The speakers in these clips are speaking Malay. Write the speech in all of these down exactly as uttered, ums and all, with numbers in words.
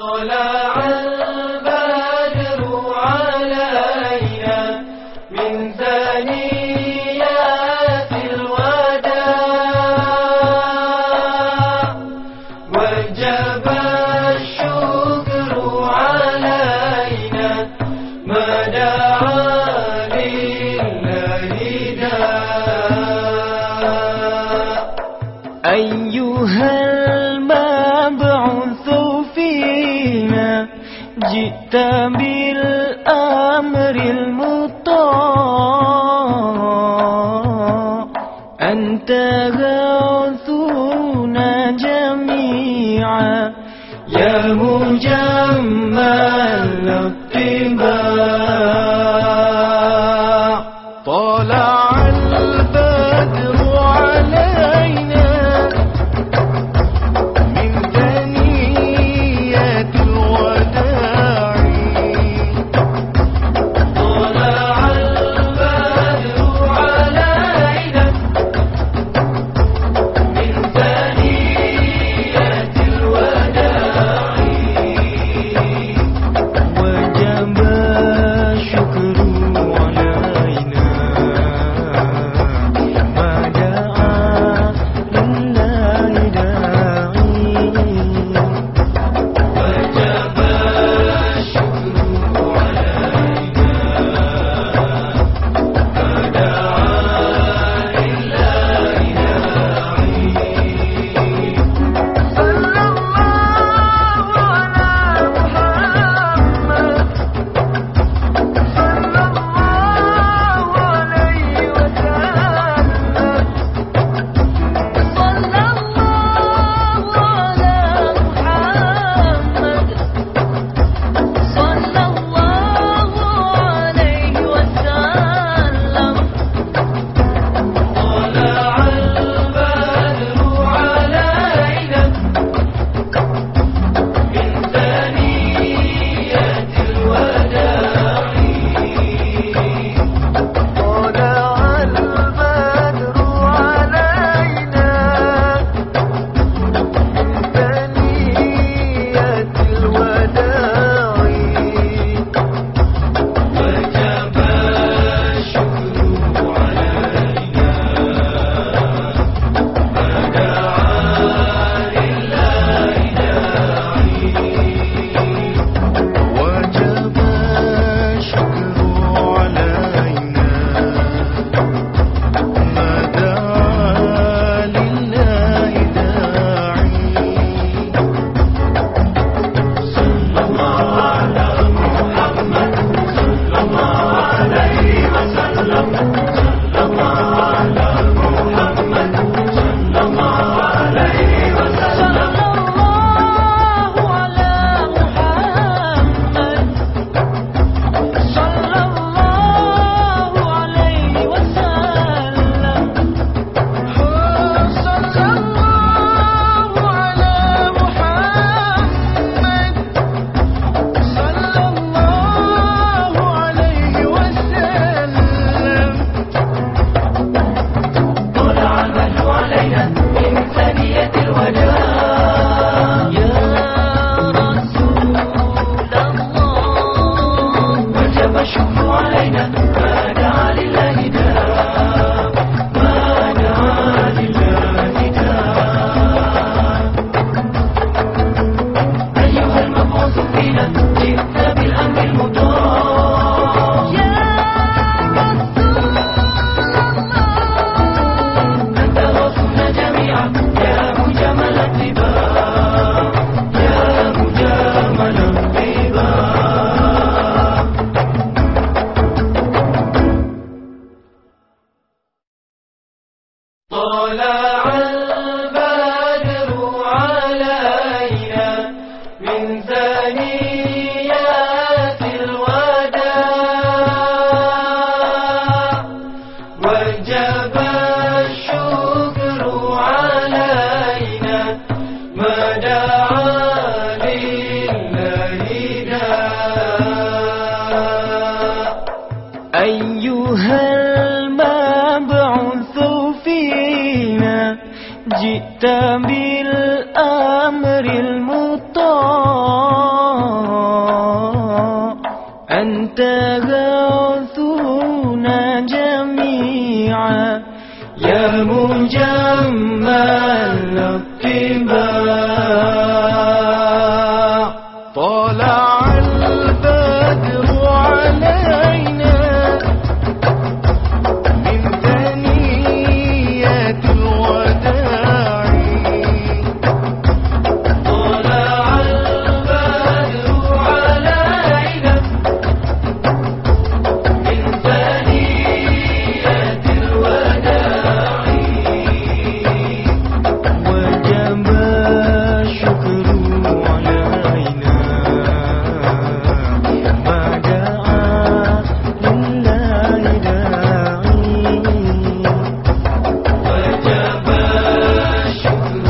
طلع البدر علينا من ثنيات الوداع وجب الشكر علينا ما دعا لله داع. أيها المبعوث فينا جئت بالأمر المطاع أنت غوثنا جميعا يا مجمل الطباع. طلع البدر علينا من ثنيات الوداع طلع البدر علينا من ثنيات الوداع وجب الشكر علينا ما دعا لله داعي. وجب الشكر علينا ما دعا لله داعي. صلى الله على محمد صلى الله عليه وسلم صلى الله على محمد صلى الله عليه وسلم. طلع البدر علينا من ثنيات الوداع طلع البدر علينا من ثنيات الوداع وجب الشكر علينا ما دعا لله داعي. وجب الشكر علينا ما دعا لله داعي. صلى الله على محمد صلى الله عليه وسلم صلى الله على محمد صلى الله عليه وسلم. صلى الله على محمد صلى الله عليه وسلم. صلى الله على محمد صلى الله عليه وسلم. طلع البدر علينا من ثنيات الوداع يا رسول الله وجب الشكر علينا ما دعا لله داع ما دعا لله داع. أيها المبعوث فينا جئت بالأمر المطاع يا رسول الله أنت غوثنا جميعا يا مجمل الطباع يا مجمل الطباع. طلع البدر علينا من ثنيات الوداع وجب الشكر علينا ما دعا لله داع. أيها المبعوث فينا جئت بالأمر المطاع تغوثون جميعا يا مجمل الطباع طلع البدر علينا من ثنيات الوداع طلع البدر علينا من ثنيات الوداع وجب الشكر علينا ما دعا لله داعي وجب الشكر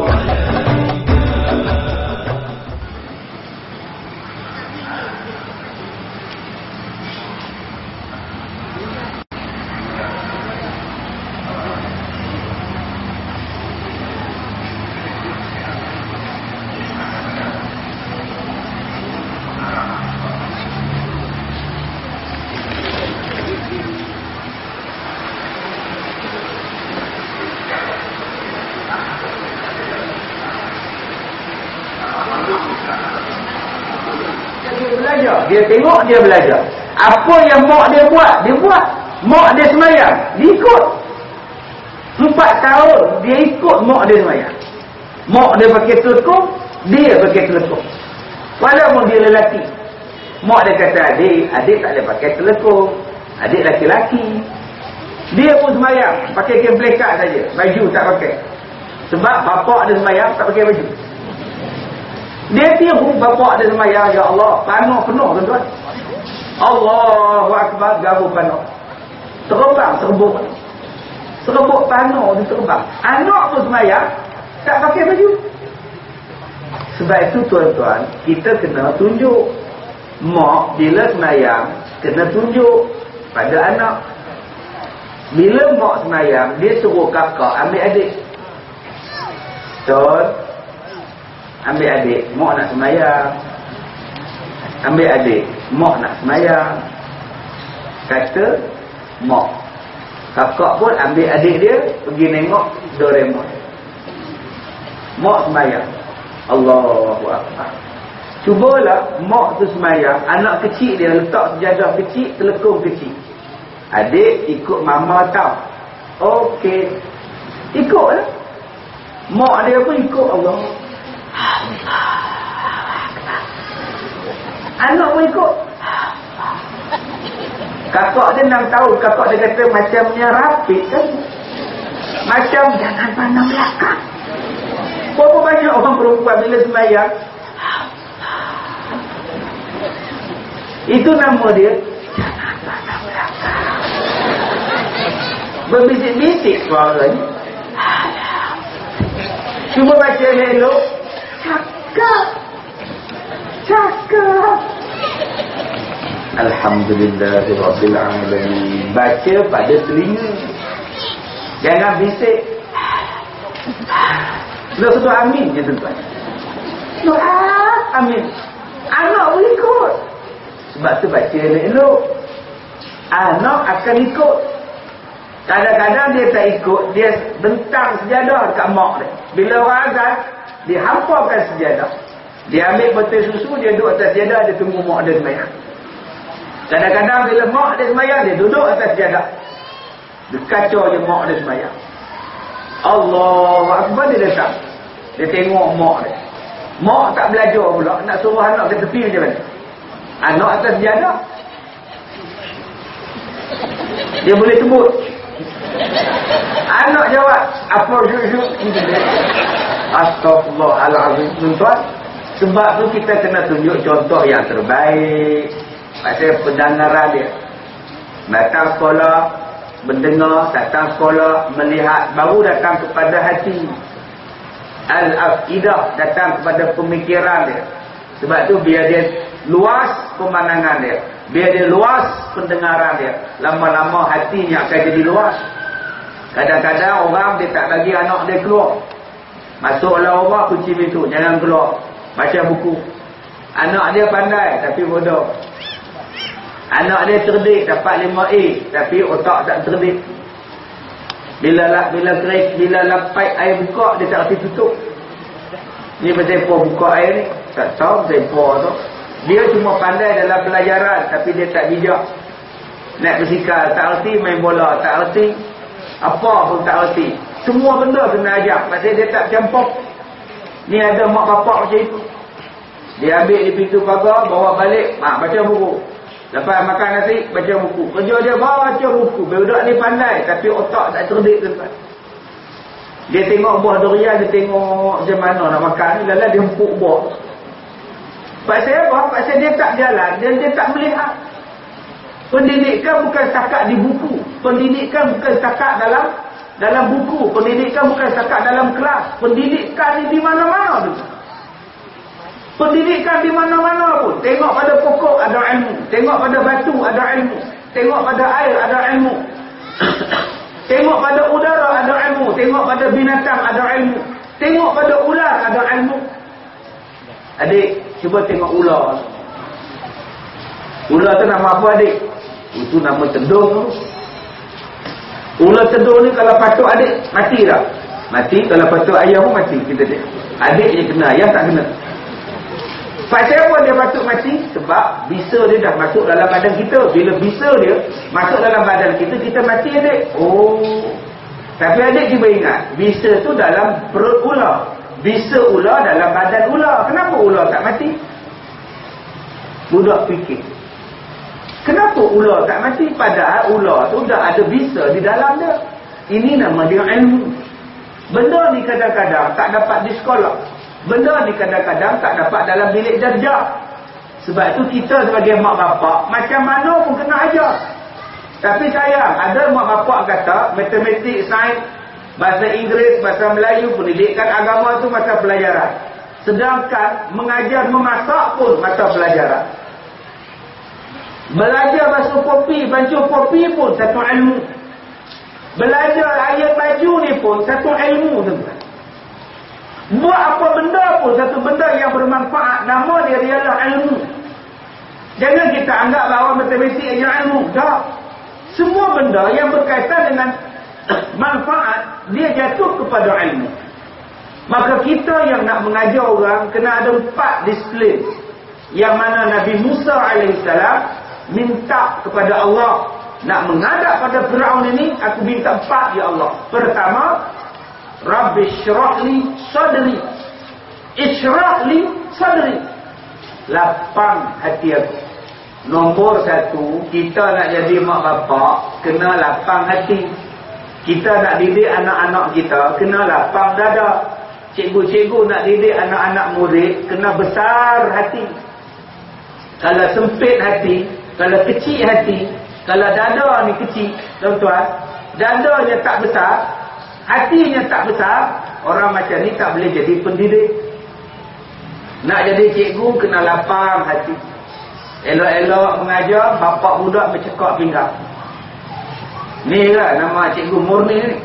علينا. Dia belajar, dia tengok, dia belajar. Apa yang mak dia buat, dia buat. Mak dia semayang, dia ikut. Empat tahun dia ikut mak dia semayang. Mak dia pakai telekung, dia pakai telekung. Walaupun dia lelaki, mak dia kata adik, adik tak boleh pakai telekung, adik laki-laki. Dia pun semayang, pakai kain pelekat saja, baju tak pakai. Sebab bapak dia semayang tak pakai baju. Dia tiru bapak dia semayang, ya Allah, panuh penuh tuan-tuan. Allahu Akbar, gabu panuh. Terbang, serbuk. Serbuk panuh, dia terbang. Anak pun semayang, tak pakai baju. Sebab itu tuan-tuan, kita kena tunjuk. Mak bila semayang, kena tunjuk pada anak. Bila mak semayang, dia suruh kakak ambil adik. Tuan, ambil adik, mak nak semayang. Ambil adik, mak nak semayang. Kata mak. Kakak pun ambil adik dia, pergi nengok Doraemon. Mak semayang. Allahu Akbar. Cubalah mak tu semayang, anak kecil dia letak sejadah kecil, telekung kecil. Adik ikut mama tau. Okey. Ikutlah. Mak dia pun ikut Allah. Anak pun ikut. Kakak dia enam tahun, kakak dia kata macamnya rapid kan. Macam jangan pandang belakang. Berapa banyak orang perempuan bila sembahyang, itu nama dia jangan pandang belakang. Berbisik-bisik suaranya. Cuba baca elok. Cakap. Cakap. Alhamdulillahirabbil alamin. Baca pada telinga. Jangan bisik. Doa tu amin je tuan. Doa amin. Anak boleh ikut. Sebab tu baca elok. Anak akan ikut. Kadang-kadang dia tak ikut, dia bentang sejadah dekat mak dia. Bila orang azan, dia hampakan sejadah. Dia ambil betul susu, dia duduk atas sejadah, dia tunggu mak dia semayang. Kadang-kadang bila mak dia semayang, dia duduk atas sejadah. Dia kacau je mak dia semayang. Allahu Akbar, dia datang. Dia tengok mak dia. Mak tak belajar pula, nak suruh anak ke tepi macam mana? Anak atas sejadah. Dia boleh sebut. Anak jawab, apa syuk-syuk? Astaghfirullahaladzim. Tuan-tuan, sebab tu kita kena tunjuk contoh yang terbaik. Pasal pendengaran dia. Datang sekolah, mendengar, datang sekolah, melihat, baru datang kepada hati. Al-afidah, datang kepada pemikiran dia. Sebab tu biar dia luas pemandangan dia, biar dia luas pendengaran dia, lama-lama hatinya akan jadi luas. Kadang-kadang orang dia tak bagi anak dia keluar. Masuklah orang, kunci pintu, jangan keluar, baca buku. Anak dia pandai tapi bodoh. Anak dia cerdik dapat lima A tapi otak tak cerdik. Bila bila kerek, bila lapai air buka dia tak reti tutup. Ni berdepa buka air ni, tak tahu berdepa tu. Dia cuma pandai dalam pelajaran tapi dia tak bijak. Naik bersikal tak reti, main bola tak reti, apa pun tak reti. Semua benda kena ajar, pasal dia tak campur. Ni ada mak bapak macam itu. Dia ambil di pintu pagar, bawa balik, mak baca buku. Lepas makan nasi, baca buku. Kerja dia baca buku. Budak ni pandai tapi otak tak cerdik tuan. Dia tengok buah durian, dia tengok macam mana nak makan ni, lalu dia empuk buah. Pasal apa? Pasal dia tak jalan, dia, dia tak melihat. Pendidikan bukan setakat di buku. Pendidikan bukan setakat dalam dalam buku. Pendidikan bukan setakat dalam kelas. Pendidikan ni di mana-mana tu. Pendidikan di mana-mana pun. Tengok pada pokok ada ilmu. Tengok pada batu ada ilmu. Tengok pada air ada ilmu. Tengok pada udara ada ilmu. Tengok pada binatang ada ilmu. Tengok pada ular ada ilmu. Adik, cuba tengok ular. Ular tu nama apa adik? Itu nama tedung tu. Ular tedung ni kalau patuk adik, mati tak? Mati. Kalau patuk ayah pun mati. Kita dia. Adik je kena, ayah tak kena. Pasal apa dia patut mati? Sebab bisa dia dah masuk dalam badan kita. Bila bisa dia masuk dalam badan kita, kita mati adik. Oh. Tapi adik cuba ingat, bisa tu dalam perut ular. Bisa ular dalam badan ular. Kenapa ular tak mati? Budak fikir. Kenapa ular tak mati? Padahal ular tu dah ada bisa di dalam dia. Ini nama dia ilmu. Benda ni kadang-kadang tak dapat di sekolah. Benda ni kadang-kadang tak dapat dalam bilik darjah. Sebab itu kita sebagai mak bapak macam mana pun kena ajar. Tapi sayang, ada mak bapak kata matematik, sains, bahasa Inggeris, bahasa Melayu, pendidikan agama tu mata pelajaran. Sedangkan mengajar memasak pun mata pelajaran. Belajar basuh kopi, bancuh kopi pun satu ilmu. Belajar ayat baju ni pun satu ilmu tuan. Buat apa benda pun satu benda yang bermanfaat, nama dia ialah ilmu. Jangan kita anggap bahawa matematik adalah ilmu. Tak. Semua benda yang berkaitan dengan manfaat, dia jatuh kepada ilmu. Maka kita yang nak mengajar orang kena ada empat disiplin. Yang mana Nabi Musa alaihissalam minta kepada Allah, nak menghadap pada Firaun ini, aku minta empat ya Allah. Pertama, Rabbi syrah li sadri. Isyrah li sadri. Lapang hati aku. Nombor satu, kita nak jadi mak bapak, kena lapang hati. Kita nak didik anak-anak kita, kena lapang dada. Cikgu-cikgu nak didik anak-anak murid, kena besar hati. Kalau sempit hati, kalau kecil hati, kalau dada ni kecil, tuan-tuan, dadanya tak besar, hatinya tak besar, orang macam ni tak boleh jadi pendidik. Nak jadi cikgu kena lapang hati. Elok-elok mengajar, bapak budak bercekak pinggang. Ni lah nama cikgu murni ni.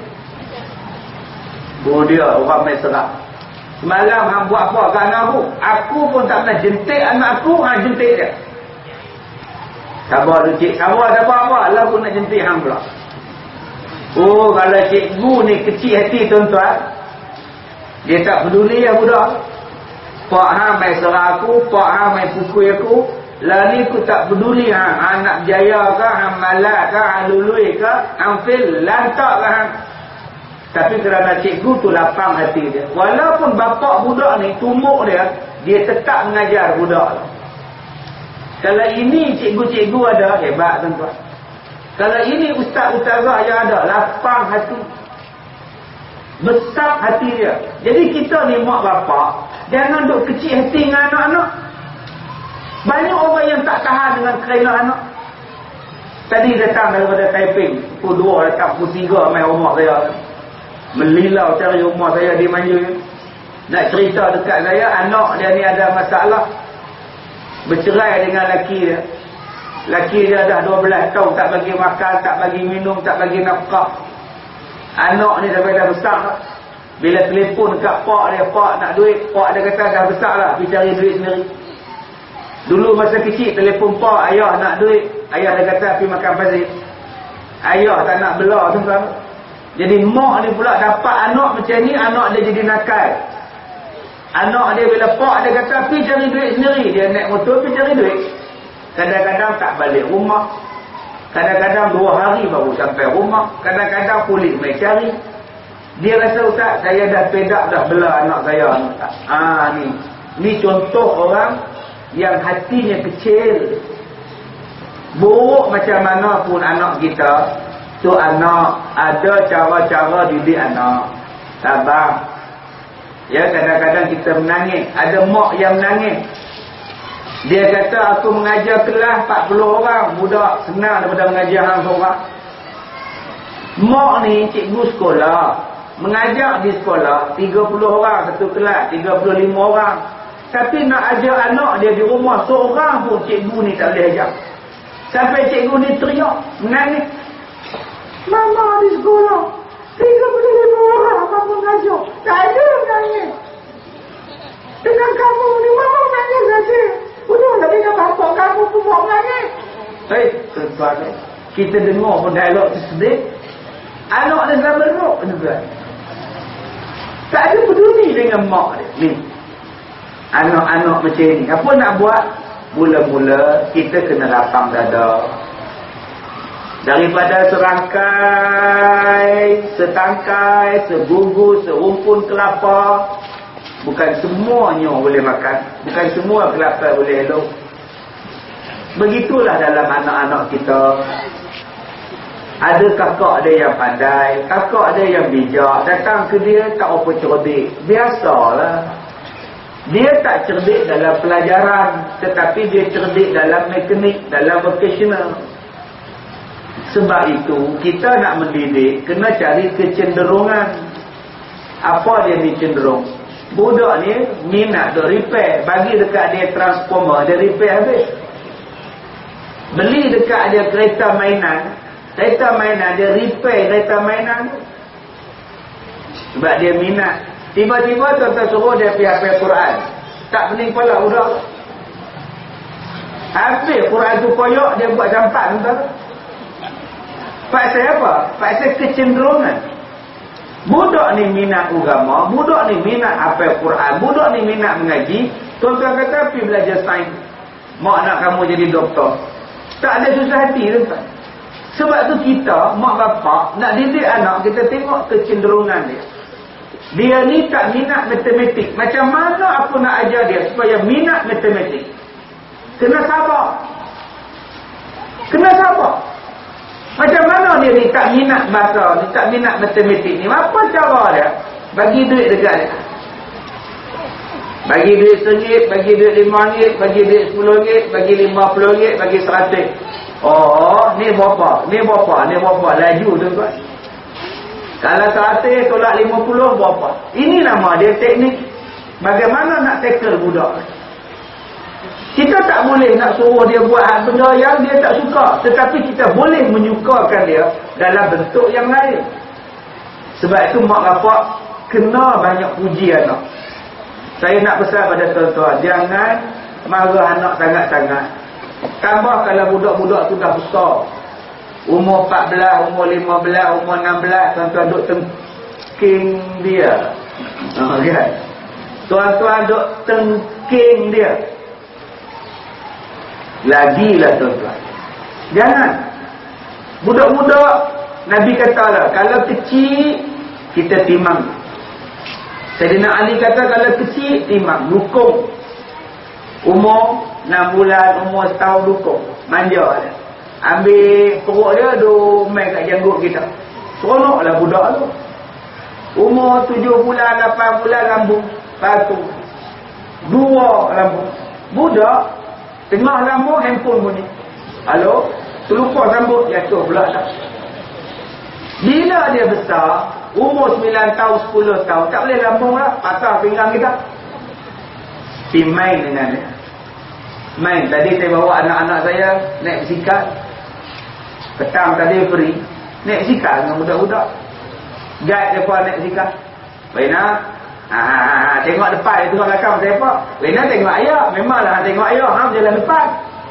Oh dia orang main serap. Semalam hang buat apa kat anak aku? Aku pun tak pernah jentik anak aku, hang jentik dia. Sabar tu cik, sabar tak apa-apa, Allah pun nak jentik hang pula. Oh, kalau cikgu ni kecil hati tuan-tuan, dia tak peduli yang budak. Pak hang main serah aku, pak hang main pukul aku, lah ni aku tak peduli hang. Hang nak berjaya ke, hang malas ke, hang lului ke, hang fail, lantak ke hang. Tapi kerana cikgu tu lapang hati dia. Walaupun bapak budak ni, tumbuk dia, dia tetap mengajar budak. Kalau ini cikgu-cikgu ada, hebat tuan-tuan. Kalau ini ustaz-ustazah yang ada, lapang hati. Besar hati dia. Jadi kita ni mak bapak, jangan duk kecil hati dengan anak-anak. Banyak orang yang tak tahan dengan kerana anak. Tadi datang daripada Taiping, pukul dua datang, pukul tiga main rumah saya. Melilau cari rumah saya, dia manja. Nak cerita dekat saya, anak dia ni ada masalah. Bercerai dengan laki dia. Laki dia dah dua belas tahun tak bagi makan, tak bagi minum, tak bagi nafkah. Anak ni sampai dah besar. Bila telefon dekat pak dia, pak nak duit, pak dia kata dah besar lah, pergi cari duit sendiri. Dulu masa kecil telefon pak, ayah nak duit, ayah dah kata pergi makan pasir. Ayah tak nak bela tu kan. Jadi mak ni pula dapat anak macam ni, anak dia jadi nakal. Anak dia bila pak dia kata pergi cari duit sendiri, dia naik motor pergi cari duit. Kadang-kadang tak balik rumah. Kadang-kadang dua hari baru sampai rumah. Kadang-kadang polis mai cari. Dia rasa, Ustaz, saya dah pedak dah bela anak saya. Ah ni. Ni contoh orang yang hatinya kecil. Buruk macam mana pun anak kita, tu anak ada cara-cara didik anak. Sabar. Ya, kadang-kadang kita menangis. Ada mak yang menangis. Dia kata, aku mengajar kelas empat puluh orang. Budak senang daripada mengajar hang seorang. Mak ni cikgu sekolah. Mengajar di sekolah tiga puluh orang satu kelas, tiga puluh lima orang. Tapi nak ajar anak dia di rumah seorang pun cikgu ni tak boleh ajar. Sampai cikgu ni teriak, menangis. Mama di sekolah tiga puluh lima orang kamu mengajar. Tak ada menangis. Dengan kamu ni mama menangis saja. Udah lah dengan bapak kamu pun buat menangis. Hei, tuan-tuan, kita dengar pun dialog tersedih. Anak dia dah beruk juga. Tak ada peduli dengan mak dia. Ni. Anak-anak macam ni. Apa nak buat? Mula-mula kita kena lapang dada. Daripada serangkai, setangkai, sebungkus, serumpun kelapa. Bukan semuanya boleh makan. Bukan semua kelapa boleh elok. Begitulah dalam anak-anak kita. Ada kakak dia yang pandai, kakak dia yang bijak. Datang ke dia tak apa cerdik. Biasalah. Dia tak cerdik dalam pelajaran, tetapi dia cerdik dalam mekanik, dalam vocational. Sebab itu kita nak mendidik kena cari kecenderungan. Apa dia ni cenderung? Budak ni minat dia repair. Bagi dekat dia transformer, dia repair habis. Beli dekat dia kereta mainan, kereta mainan dia repair kereta mainan. Sebab dia minat. Tiba-tiba tuan-tuan suruh dia pergi hafal Quran. Tak pening kepala budak. Hafal Quran tu koyak, dia buat campan tuan. Pasal apa? Pasal kecenderungan. Budak ni minat agama, budak ni minat hafal Quran, budak ni minat mengaji. Tuan-tuan kata pergi belajar sains. Mak nak kamu jadi doktor. Tak ada susah hati tuan-tuan. Sebab tu kita, mak bapak, nak didik anak, kita tengok kecenderungan dia. Dia ni tak minat matematik. Macam mana aku nak ajar dia supaya minat matematik? Kena sabar. Kena sabar. Macam mana dia ni tak minat bahasa ni, tak minat matematik ni? Apa cara dia? Bagi duit dekat dia. Bagi duit seringgit, bagi duit lima ringgit, bagi duit sepuluh ringgit, bagi lima puluh ringgit, bagi seratus. Oh, ni berapa? Ni berapa? Ni berapa? Laju tu kan? Kalau seratus tolak lima puluh berapa? Ini nama dia teknik. Bagaimana nak tackle budak? Kita tak boleh nak suruh dia buat benda yang dia tak suka. Tetapi kita boleh menyukakan dia dalam bentuk yang lain. Sebab itu mak bapak kena banyak puji anak. Saya nak pesan pada tuan-tuan, jangan marah anak sangat-sangat. Tambah kalau budak-budak tu dah besar. Umur empat belas, umur lima belas, umur enam belas, tuan-tuan duk tengking dia. Oh, kan? Tuan-tuan duk tengking dia. Lagilah tuan-tuan. Jangan. Budak-budak, Nabi kata lah, kalau kecil, kita timang. Sayyidina Ali kata, kalau kecil, timang. Dukung. Umur enam bulan, umur setahun dukung. Manja dia. Ambil perut dia, duk main kat janggut kita. Seronoklah budak tu. Umur tujuh bulan, lapan bulan, lambung. Satu. Dua lambung. Budak, tengah lambung, handphone bunyi. Halo? Terlupa sambut, jatuh pula tak. Bila dia besar, umur sembilan tahun, sepuluh tahun, tak boleh lambung lah. Patah pinggang kita. Pergi main dengan dia. Main. Tadi saya bawa anak-anak saya naik bisikal. Petang tadi free. Naik bisikal dengan budak-budak. Guide mereka naik bisikal. Baik nak, Ha, ha, ha, tengok depan itu orang belakang siapa? Rena tengok ayah. Memanglah tengok ayah. Ha, jalan depan.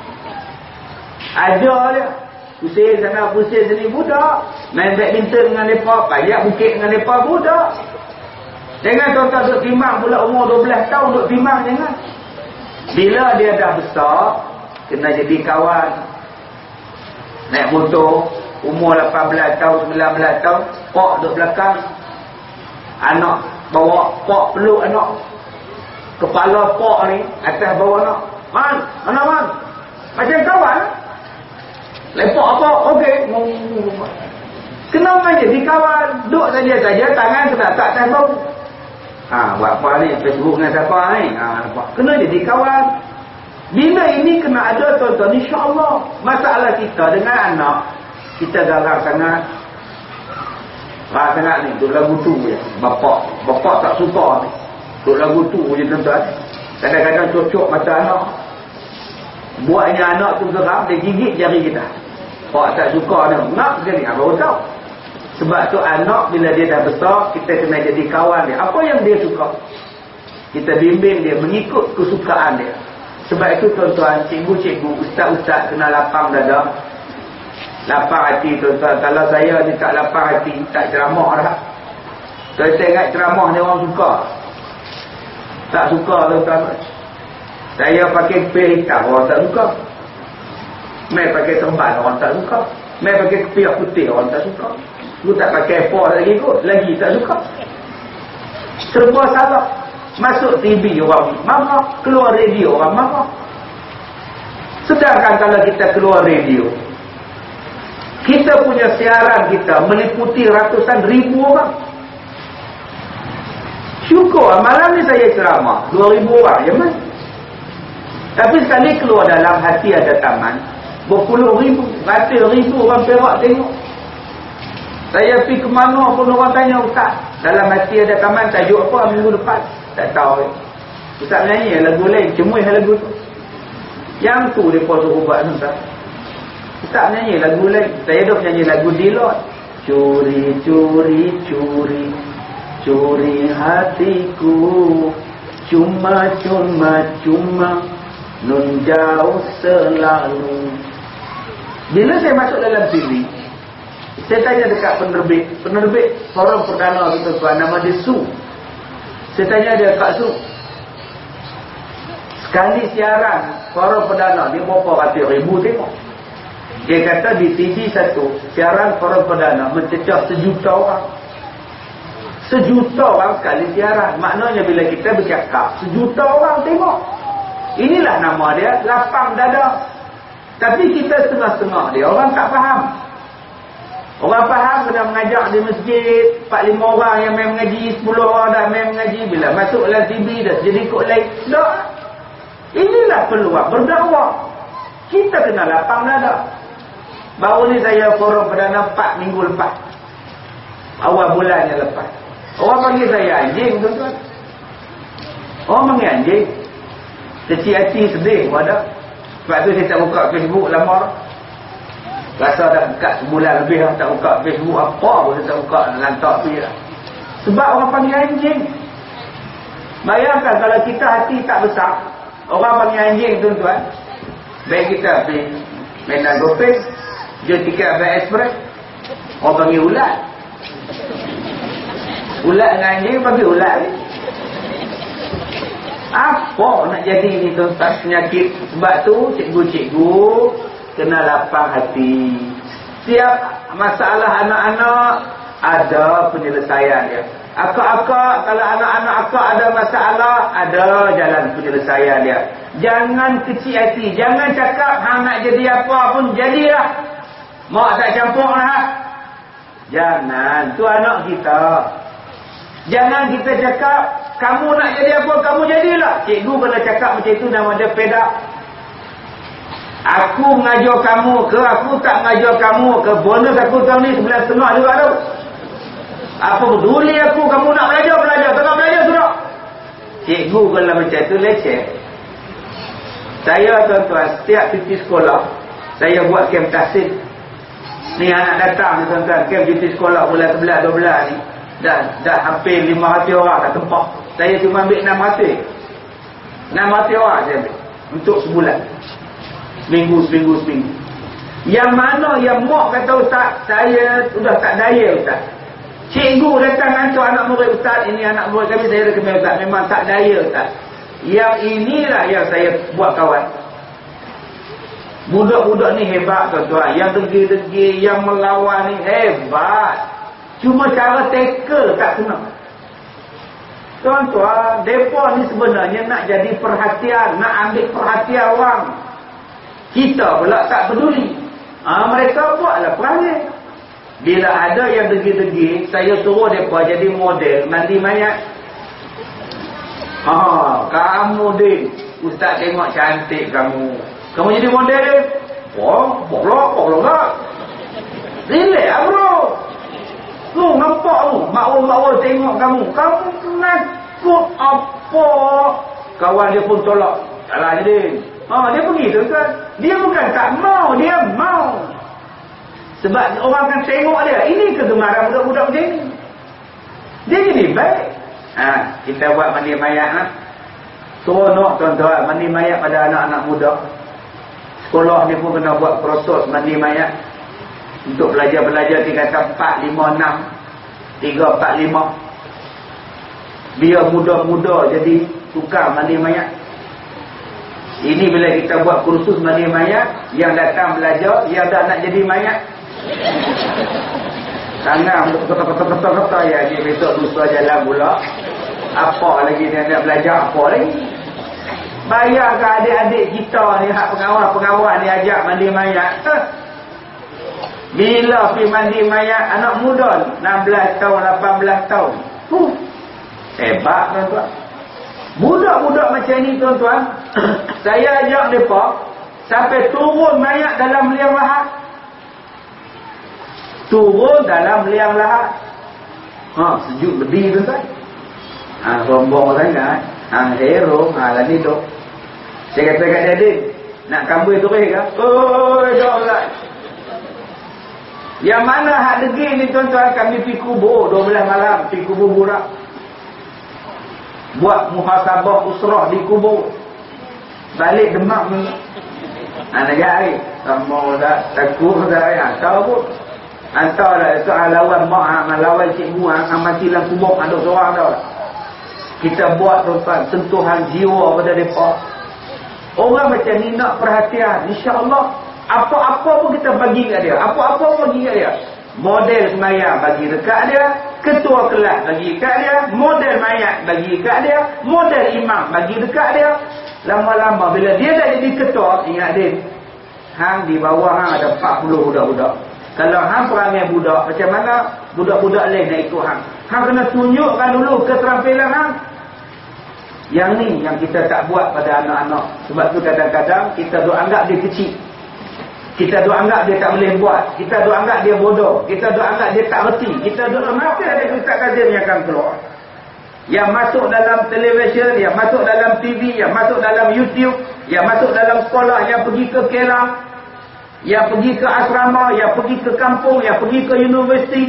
Ada dia. Pusing sana, pusing sini, budak. Main badminton dengan mereka. Payah bukit dengan mereka, budak. Jangan tuan-tuan duduk timbang pula umur dua belas tahun duduk timbang, jangan. Bila dia dah besar, kena jadi kawan. Naik motor, umur lapan belas tahun, sembilan belas tahun, pak duduk belakang. Anak bawa pak peluk anak. Kepala pak ni atas bawah anak. Man, mana man? Macam kawan. Lepak apa? Okey. Kena main jadi kawan. Duduk saja-saja, tangan kena tak atas bau. Ha, buat apa ni? Facebook dengan siapa ni? Ha, nampak. Kena jadi kawan. Bila ini kena ada tuan-tuan, insya-Allah. Masalah kita dengan anak, kita garang sangat. Ha, sangat ni, duduk lagu tu je. Bapak, bapak tak suka ni. Duduk lagu tu je tuan-tuan. Kadang-kadang cocok mata anak. Buatnya anak tu geram, dia gigit jari kita. Pak tak suka dia. Nak sekali, apa baru tahu. Sebab tu anak bila dia dah besar, kita kena jadi kawan dia. Apa yang dia suka, kita bimbing dia mengikut kesukaan dia. Sebab itu tuan-tuan, cikgu-cikgu, ustaz-ustaz kena lapang dada. Lapang hati tuan-tuan. Kalau saya ni tak lapang hati, tak ceramah dah. Kalau saya ingat ceramah ni orang suka. Tak suka tuan-tuan. Saya pakai pel hitam, orang tak suka. Mai pakai serban, orang tak suka. Mai pakai kepiah putih, orang tak suka. Lu tak pakai apa lagi kot, lagi tak suka. Serba salah. Masuk T V orang marah, keluar radio orang marah. Sedangkan kalau kita keluar radio, kita punya siaran kita meliputi ratusan ribu orang. Syukur malam ni saya ceramah dua ribu orang je mas. Tapi sekali keluar dalam hati ada taman, berpuluh ribu, ratus ribu orang Perak tengok. Saya pergi ke mana pun orang tanya, ustaz, dalam hati ada taman, tajuk apa minggu depan? Tak tahu. Ustaz menyanyi lagu lain, cemuih lagu tu. Yang tu dia pun suruh buat ustaz. Ustaz menyanyi lagu lain, saya dah menyanyi lagu Dilot. Curi, curi, curi, curi hatiku, cuma, cuma, cuma, nun jauh selalu. Bila saya masuk dalam T V, saya tanya dekat penerbit, penerbit forum perdana kita tuan, nama dia Su. Saya tanya dia, Kak Su, sekali siaran forum perdana dia berapa ratus ribu tengok? Dia kata di T V satu siaran forum perdana mencecah sejuta orang. Sejuta orang sekali siaran. Maknanya bila kita bercakap, sejuta orang tengok. Inilah nama dia, lapang dada. Tapi kita setengah-setengah dia, orang tak faham. Orang faham kena mengajak di masjid, empat lima orang yang main mengaji, sepuluh orang dah main mengaji. Bila masuk dalam T V dah jadi ikut lain. Tak. Inilah peluang berdakwah. Kita kena lapang dada. Baru ni saya forum perdana empat minggu lepas. Awal bulan yang lepas. Orang panggil saya anjing, tuan-tuan. Orang panggil anjing. Kecil hati sedih pun ada. Sebab tu saya tak buka Facebook lama. Rasa dah dekat sebulan lebih tak buka Facebook, apa pun saya tak buka, lantak tu je. Sebab orang panggil anjing. Bayangkan kalau kita hati tak besar, orang panggil anjing tuan-tuan. Baik kita pergi mainan GoPay, jual tiket Abang Express, orang panggil ulat. Ulat dengan anjing panggil ulat ni. Apa nak jadi ni tuan-tuan, penyakit. Sebab tu cikgu-cikgu kena lapang hati. Setiap masalah anak-anak ada penyelesaian dia. Akak-akak, kalau anak-anak akak ada masalah, ada jalan penyelesaian dia. Jangan kecil hati. Jangan cakap hang nak jadi apa pun jadilah. Mak tak campur lah. Jangan. Tu anak kita. Jangan kita cakap kamu nak jadi apa, kamu jadilah. Cikgu kena cakap macam itu, nama dia pedak. Aku mengajar kamu ke, aku tak mengajar kamu ke, bonus aku tahun ni sebelas setengah juga tu. Apa peduli aku, kamu nak belajar, belajar. Tengah belajar sudah. Cikgu kalau macam tu leceh. Saya tuan-tuan, setiap cuti sekolah, saya buat kem tahsin. Ni anak datang ni tuan-tuan, kem cuti sekolah bulan sebelas dua belas ni. Dah, dah hampir lima ratus orang dah tempat. Saya cuma ambil enam ratus. enam ratus orang saya ambil. Untuk sebulan. Seminggu, seminggu, seminggu. Yang mana yang mak kata, Ustaz, saya sudah tak daya, Ustaz. Cikgu datang hantar anak murid, Ustaz, ini anak murid kami, saya rekomen, Ustaz. Memang tak daya, Ustaz. Yang inilah yang saya buat kawan. Budak-budak ni hebat, tuan-tuan. Yang degil-degil, yang melawan ni hebat. Cuma cara tackle tak kena. Tuan-tuan, mereka ni sebenarnya nak jadi perhatian, nak ambil perhatian orang. Kita pula tak peduli. Ha, mereka buatlah perangai. Bila ada yang degil-degil, saya suruh mereka jadi model mandi mayat. Ha, kamu din, Ustaz tengok cantik kamu. Kamu jadi model dia? Oh, bolak, bolak. Relax lah bro. Tu nampak tu, makwa-makwa tengok kamu. Kamu nakut apa? Kawan dia pun tolak. Salah je din. Ha, dia pergi tu kan. Dia bukan tak mau, dia mau. Sebab orang akan tengok dia. Ini kegemaran budak-budak macam ni. Dia jadi baik. Ha, kita buat mandi mayat lah. Seronok tuan-tuan, mandi mayat pada anak-anak muda. Sekolah ni pun kena buat proses mandi mayat. Untuk belajar-belajar tingkatan empat, lima, enam, tiga, empat, lima. Biar muda-muda jadi tukar mandi mayat. Ini bila kita buat kursus mandi mayat, yang datang belajar, yang dah nak jadi mayat. Tangan kata-kata-kata ya, dia besok lusa jalan pula. Apa lagi dia nak belajar apa lagi? Bayar ke adik-adik kita ni, hak pengawal-pengawal ni ajak mandi mayat. Bila pergi mandi mayat anak muda enam belas tahun, lapan belas tahun. Huh. Hebat tuan-tuan. Budak-budak macam ni tuan-tuan, saya ajak mereka sampai turun mayat dalam liang lahat. Turun dalam liang lahat. Ha, sejuk lebih tuan-tuan. Ha, rombong sangat. Ha, hero, ha, lagi duk. Saya kata kat dia, Din, nak kambui turis ke? Oh, dah lah. Yang mana hak degil ni tuan-tuan, kami pergi kubur dua belas malam, pergi kubur burak. Buat muhasabah usrah di kubur. Balik Demak ni. Ha, negak hari. Sama dah, takut dah, ya, tahu pun. Hantarlah soal lawan mak, lawan cikgu, mati dalam kubur, ada seorang dah. Kita buat tuan-tuan, sentuhan jiwa pada mereka. Orang macam ni nak perhatian, insya-Allah. Apa-apa pun kita bagi kat dia. Apa-apa pun bagi kat dia. Model semayang bagi dekat dia. Ketua kelas bagi kat dia. Model mayat bagi kat dia. Model imam bagi dekat dia. Lama-lama bila dia dah jadi ketua, ingat dia, hang di bawah hang ada empat puluh budak-budak. Kalau hang perangai budak, macam mana budak-budak lain nak ikut hang? Hang kena tunjukkan dulu keterampilan hang. Yang ni yang kita tak buat pada anak-anak. Sebab tu kadang-kadang kita duk anggap dia kecil. Kita duk anggap dia tak boleh buat. Kita duk anggap dia bodoh. Kita duk anggap dia tak reti. Kita duk mesti ada Ustaz Kazim yang akan keluar. Yang masuk dalam televisyen, yang masuk dalam T V, yang masuk dalam YouTube, yang masuk dalam sekolah, yang pergi ke Kelang, yang pergi ke asrama, yang pergi ke kampung, yang pergi ke universiti.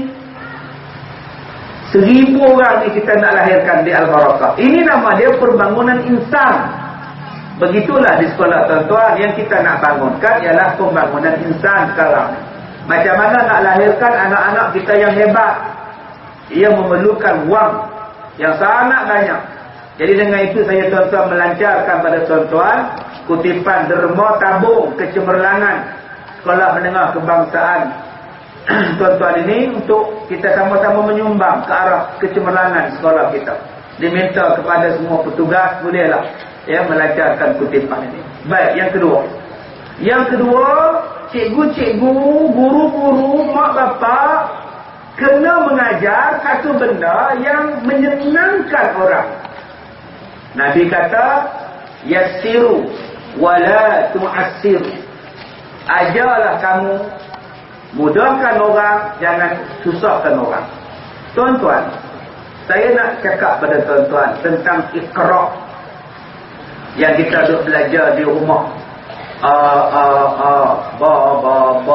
Seribu orang ni kita nak lahirkan di Al-Barakah. Ini nama dia pembangunan insan. Begitulah di sekolah tuan-tuan, yang kita nak bangunkan ialah pembangunan insan sekarang. Macam mana nak lahirkan anak-anak kita yang hebat? Ia memerlukan wang yang sangat banyak. Jadi dengan itu saya tuan-tuan melancarkan pada tuan-tuan kutipan derma tabung kecemerlangan Sekolah Menengah Kebangsaan tuan-tuan ini, untuk kita sama-sama menyumbang ke arah kecemerlangan sekolah kita. Diminta kepada semua petugas, bolehlah ya melancarkan kutipan ini. Baik, yang kedua. Yang kedua, cikgu-cikgu, guru-guru, mak bapak kena mengajar satu benda yang menyenangkan orang. Nabi kata, yassiru wala tu'assiru. Ajarlah kamu, mudahkan orang, jangan susahkan orang. Tuan-tuan, saya nak cakap pada tuan-tuan tentang Iqra yang kita duk belajar di rumah. Ah ah ah ba ba ba.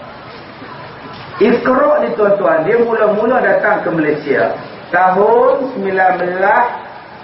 Iqra ni tuan-tuan, dia mula-mula datang ke Malaysia tahun sembilan belas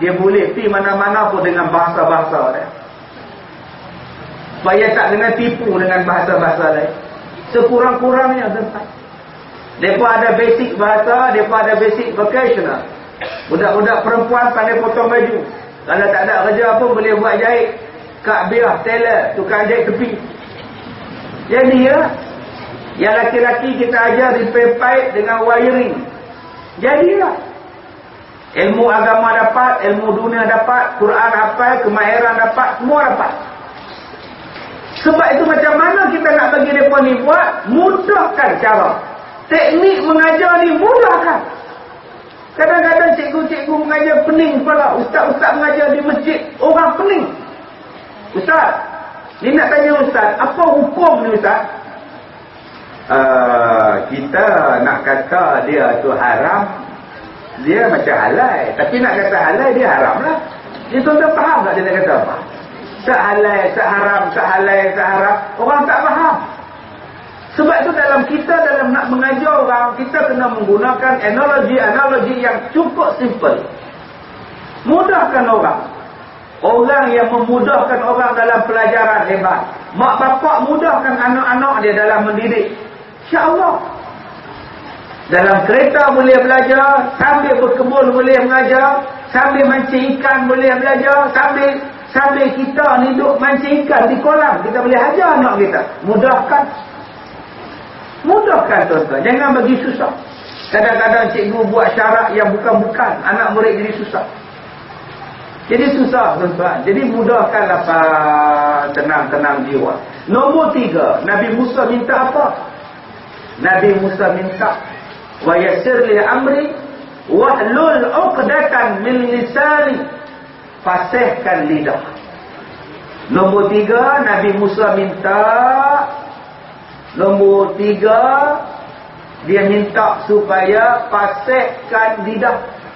dia boleh pergi mana-mana pun dengan bahasa-bahasa dia. Supaya tak kena tipu dengan bahasa-bahasa lain. Sekurang-kurangnya tuan-tuan. Mereka ada basic bahasa, mereka ada basic vocational. Budak-budak perempuan pandai potong baju. Kalau tak ada kerja pun boleh buat jahit. Kak biar, tailor, tukang jahit tepi. Jadi ya, yang laki-laki kita ajar repair pipe dengan wiring. Jadilah. Ilmu agama dapat, ilmu dunia dapat, Quran hafal, kemahiran dapat, semua dapat. Sebab itu macam mana kita nak bagi mereka ni buat, mudahkan cara. Teknik mengajar ni mudahkan. Kadang-kadang cikgu-cikgu mengajar pening kepala. Ustaz-ustaz mengajar di masjid, orang pening. Ustaz, ni nak tanya Ustaz, apa hukum ni Ustaz? Uh, kita nak kata dia tu haram, dia macam halal. Tapi nak kata halal, dia haram lah. Dia tuan-tuan faham tak dia nak kata apa? Tak halal, tak haram, tak halal, tak haram. Orang tak faham. Sebab itu dalam kita, dalam nak mengajar orang, kita kena menggunakan analogi-analogi yang cukup simple. Mudahkan orang. Orang yang memudahkan orang dalam pelajaran hebat. Mak bapak mudahkan anak-anak dia dalam mendidik. InsyaAllah. Dalam kereta boleh belajar, sambil berkebun boleh mengajar, sambil mancing ikan boleh belajar, sambil sambil kita ni duduk mancing ikan di kolam, kita boleh ajar anak kita. Mudahkan. Mudahkan tuan-tuan. Jangan bagi susah. Kadang-kadang cikgu buat syarat yang bukan-bukan, anak murid jadi susah. Jadi susah tuan-tuan. Jadi mudahkan apa, tenang-tenang jiwa. Nombor tiga, Nabi Musa minta apa? Nabi Musa minta wa yassir li amri wahlul 'uqdatan min lisani, fasihkan lidah. Nombor tiga, Nabi Musa minta, nombor tiga, dia minta supaya fasihkan lidah.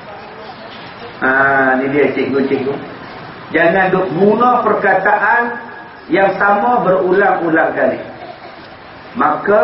Ha, ni dia cikgu-cikgu. Jangan duk guna perkataan yang sama berulang-ulang kali. Maka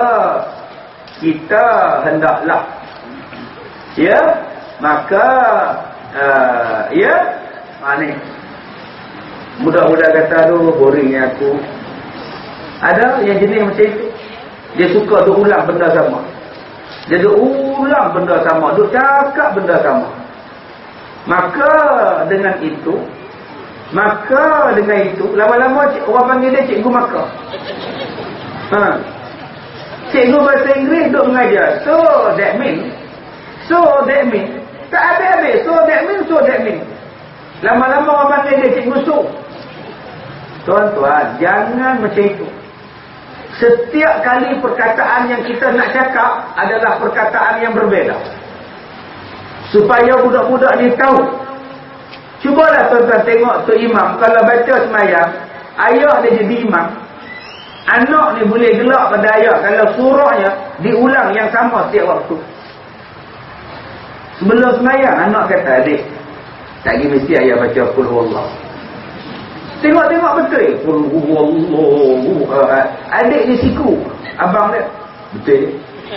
kita hendaklah, ya, maka uh, ya, ha, ni budak-budak kata tu boringnya aku. Ada yang jenis macam itu. Dia suka duk ulang benda sama. Dia duk ulang benda sama, duk cakap benda sama. Maka dengan itu, maka dengan itu, lama-lama orang panggil dia cikgu maka. Ha. Cikgu bahasa Inggeris duk mengajar. So that mean, so that mean, tak habis-habis. So that mean, so that mean. Lama-lama orang panggil dia cikgu so. Tuan-tuan, jangan macam itu. Setiap kali perkataan yang kita nak cakap adalah perkataan yang berbeza. Supaya budak-budak ni tahu. Cubalah tuan-tuan tengok tu imam. Kalau baca semayang, ayah dia jadi imam. Anak ni boleh gelak pada ayah kalau surahnya diulang yang sama setiap waktu. Sebelum semayang, anak kata, adik, tak lagi mesti ayah baca Qul huwallah. Tengok-tengok betul. Qul huwallah. Adik ni siku. Abang dia, betul.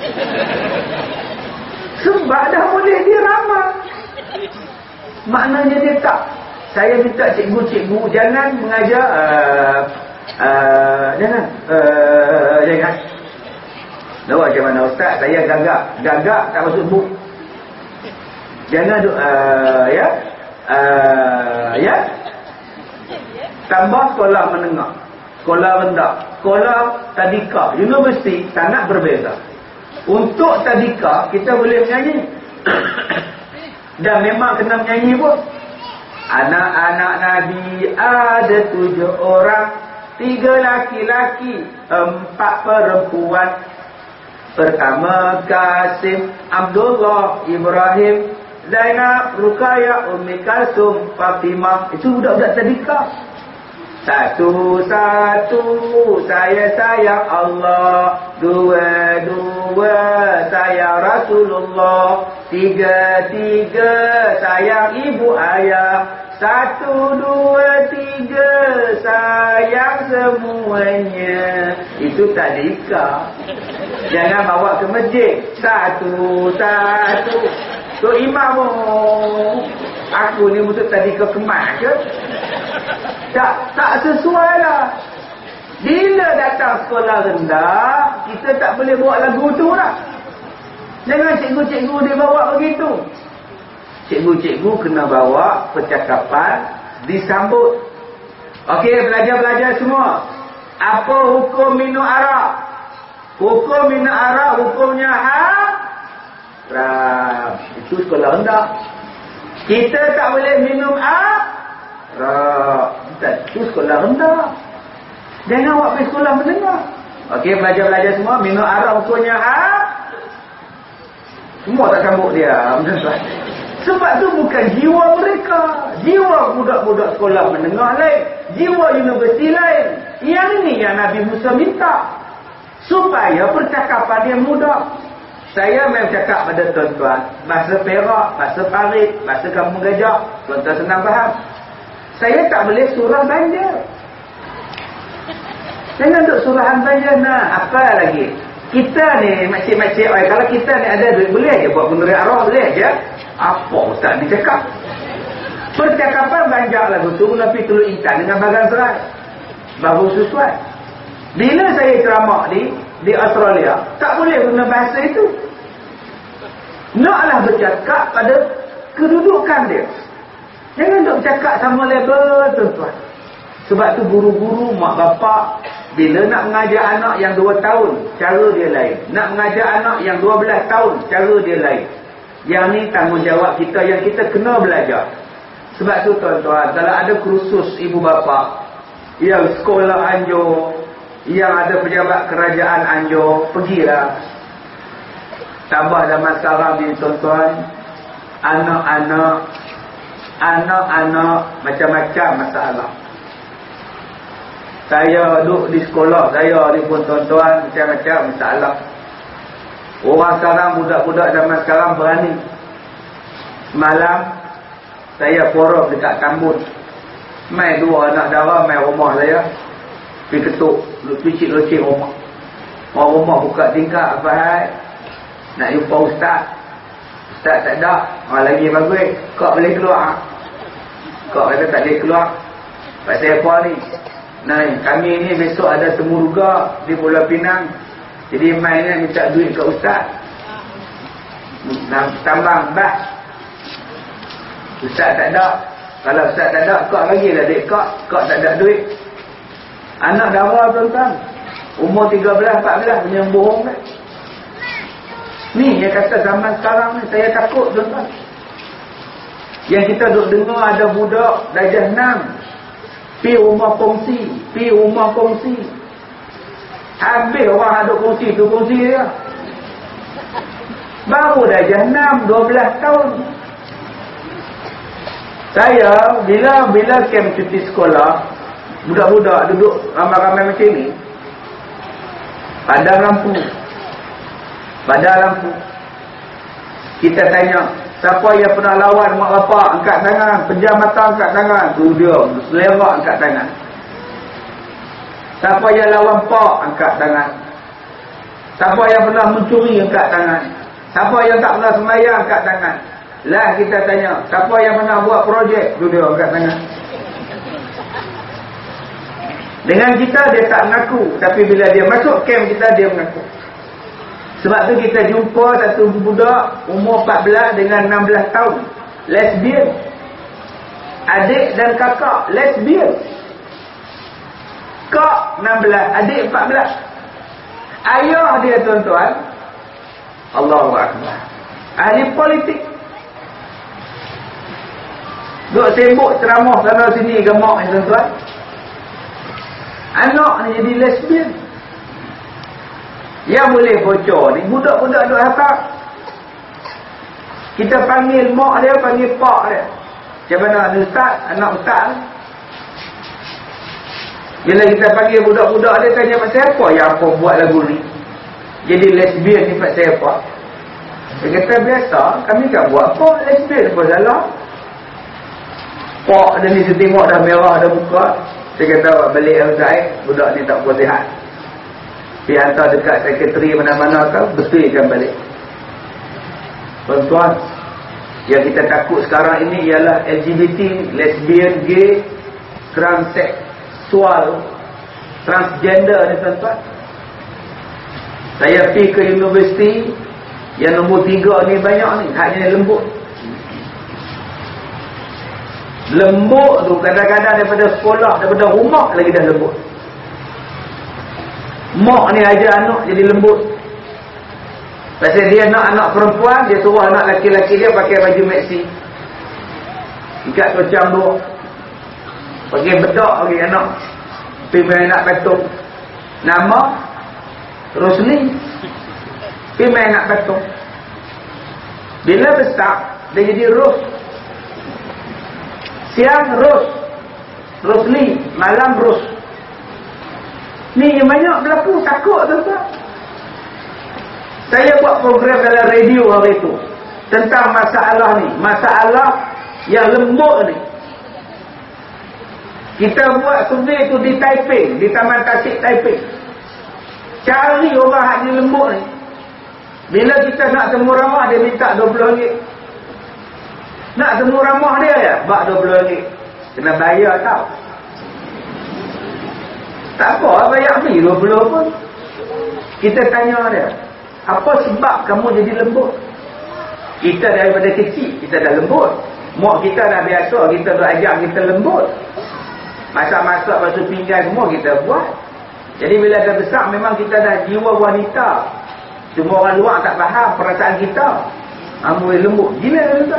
Sebab dah boleh dia ramal. Maknanya dia tak. Saya minta cikgu-cikgu jangan mengajar uh, uh, jangan uh, jangan. Tahu macam mana ustaz, saya gagak. Gagak tak masuk buk. Jangan uh, ya uh, ya tambah sekolah menengah, sekolah rendah, sekolah tadika, universiti sangat berbeza. Untuk tadika kita boleh menyanyi. Dan memang kena menyanyi pun. Anak-anak Nabi ada tujuh orang, tiga laki-laki, empat perempuan. Pertama Qasim, Abdullah, Ibrahim, Zainab, Ruqayyah, Ummi Kalsum, Fatimah. Itu budak-budak tadika. Satu-satu saya sayang Allah, dua-dua sayang Rasulullah, tiga-tiga sayang ibu ayah, satu, dua, tiga sayang semuanya. Itu tadika. Jangan bawa ke masjid. Satu-satu. Tu imam. Aku ni betul tadi kau kemas ke? Tak, tak sesuai lah. Bila datang sekolah rendah, kita tak boleh bawa lagu tu lah. Jangan cikgu-cikgu dia bawa begitu. Cikgu-cikgu kena bawa percakapan disambut. Okey, belajar-belajar semua. Apa hukum minum arak? Hukum minum arak, hukumnya haram. Itu sekolah rendah. Kita tak boleh minum arak. Itu sekolah rendah. Jangan awak pergi sekolah mendengar. Okey, belajar-belajar semua. Minum arak hukumnya haram. Semua tak sambut dia. Sebab tu bukan jiwa mereka. Jiwa budak-budak sekolah menengah lain. Jiwa universiti lain. Yang ini yang Nabi Musa minta. Supaya percakapan dia mudah. Saya memang cakap pada tuan-tuan. Bahasa Perak, bahasa Parit, bahasa Kampung Gajah. Tuan-tuan senang faham. Saya tak boleh surah banjar. Jangan duk surahan banjar. Nah, apa lagi? Kita ni, makcik-makcik, kalau kita ni ada duit, boleh je buat penerik arwah, boleh je. Apa ustaz ni cakap? Percakapan banyak lagu tu tapi telur intan dengan bagan serai baru sesuai. Bila saya ceramah di di Australia, tak boleh guna bahasa itu. Naklah bercakap pada kedudukan dia. Jangan duk bercakap sama level tuan-tuan. Sebab tu guru-guru, mak bapak bila nak mengajar anak yang dua tahun, cara dia lain. Nak mengajar anak yang dua belas tahun, cara dia lain. Yang ni tanggungjawab kita yang kita kena belajar. Sebab tu tuan-tuan, kalau ada kursus ibu bapa yang sekolah Anjur, yang ada pejabat kerajaan Anjur, pergilah. Tambah zaman sekarang ni tuan-tuan, anak-anak anak-anak macam-macam masalah. Saya duduk di sekolah saya ni pun tuan-tuan, macam-macam masalah. Orang sekarang, budak-budak zaman sekarang berani. Malam saya forum dekat Tambun. Mai dua anak dara mai rumah saya. Pergi ketuk, picit-locik rumah. Orang rumah buka tingkap, apa hai? Nak jumpa ustaz. Ustaz tak ada. Orang lagi bagus. Kau boleh keluar. Kau kata tak boleh keluar. Pasal apa ni? Nah, kami ni besok ada temu ruga di Pulau Pinang. Jadi mainnya minta duit ke ustaz. Tambang bas. Ustaz tak ada. Kalau ustaz tak ada, kau lagi lah dek kau. Kau tak ada duit. Anak dara tuan-tuan. Umur tiga belas, empat belas punya bohong kan. Ni yang kata zaman sekarang ni, saya takut tuan-tuan. Yang kita duk dengar ada budak darjah enam. Pi rumah kongsi. Pi rumah kongsi. Habis orang ada kongsi tu kongsi dia. Baru darjah enam, dua belas tahun. Saya bila bila kem cuti sekolah, budak-budak duduk ramai-ramai macam ni, padam lampu. Padam lampu. Kita tanya, siapa yang pernah lawan mak bapak, angkat tangan. Pejam mata, angkat tangan. Tu dia, selera angkat tangan. Siapa yang lawan pak, angkat tangan. Siapa yang pernah mencuri, angkat tangan. Siapa yang tak pernah sembahyang, angkat tangan. Lah kita tanya, siapa yang pernah buat projek? Tu dia, angkat tangan. Dengan kita dia tak mengaku, tapi bila dia masuk camp kita dia mengaku. Sebab tu kita jumpa satu budak umur empat belas dengan enam belas tahun, lesbian. Adik dan kakak lesbian. Kak enam belas, adik empat belas. Ayah dia tuan-tuan, Allahu Akbar, ahli politik. Duk sibuk ceramah sana sini gemak ni tuan-tuan. Anak ni jadi lesbian. Yang boleh bocor ni budak-budak duk harap. Kita panggil mak dia, panggil pak dia. Macam mana anak ustaz, anak ustaz ni. Bila kita panggil budak-budak dia, tanya pasal apa yang apa buat lagu ni. Jadi lesbian ni pasal apa. Dia kata biasa, kami kan buat apa lesbian apa salah. Pak dia ni tengok dah merah dah muka. Saya kata balik outside, budak ni tak buat sihat. Dia hantar dekat sekretari mana-mana kau, betulkan balik. Tuan-tuan, Yang kita takut sekarang ini ialah L G B T, lesbian, gay, transseksual, transgender ni tuan-tuan. Saya pergi ke universiti yang nombor tiga ni banyak ni, haknya lembut. Lembut tu kadang-kadang daripada sekolah, daripada rumah lagi dah lembut. Mak ni ajar anak jadi lembut. Pasal dia nak anak perempuan, dia suruh anak laki-laki dia pakai baju maxi, ikat kocang dua, pakai bedak lagi anak, pergi main nak patung. Nama Rosli, pergi main nak patung. Bila besar dia jadi Ros. Siang Ros, Rosli, malam Ros. Ni yang banyak berlaku, takut tuan-tuan. Saya buat program dalam radio hari itu tentang masalah ni, masalah yang lembut ni. Kita buat survey tu di Taiping, di Taman Tasik Taiping. Cari orang hak ni lembut ni. Bila kita nak temu ramah, dia minta dua puluh ringgit. Nak temu ramah dia ya, bak dua puluh ringgit. Kena bayar tau. Tak apa, bayar ni dua puluh pun. Kita tanya dia, apa sebab kamu jadi lembut? Kita daripada kecil, kita dah lembut. Mak kita dah biasa, kita dah ajak kita lembut. Masak-masak, basuh pinggan semua kita buat. Jadi bila dah besar, memang kita dah jiwa wanita. Cuma orang luar tak faham perasaan kita. Ambil lembut. Gila tuan.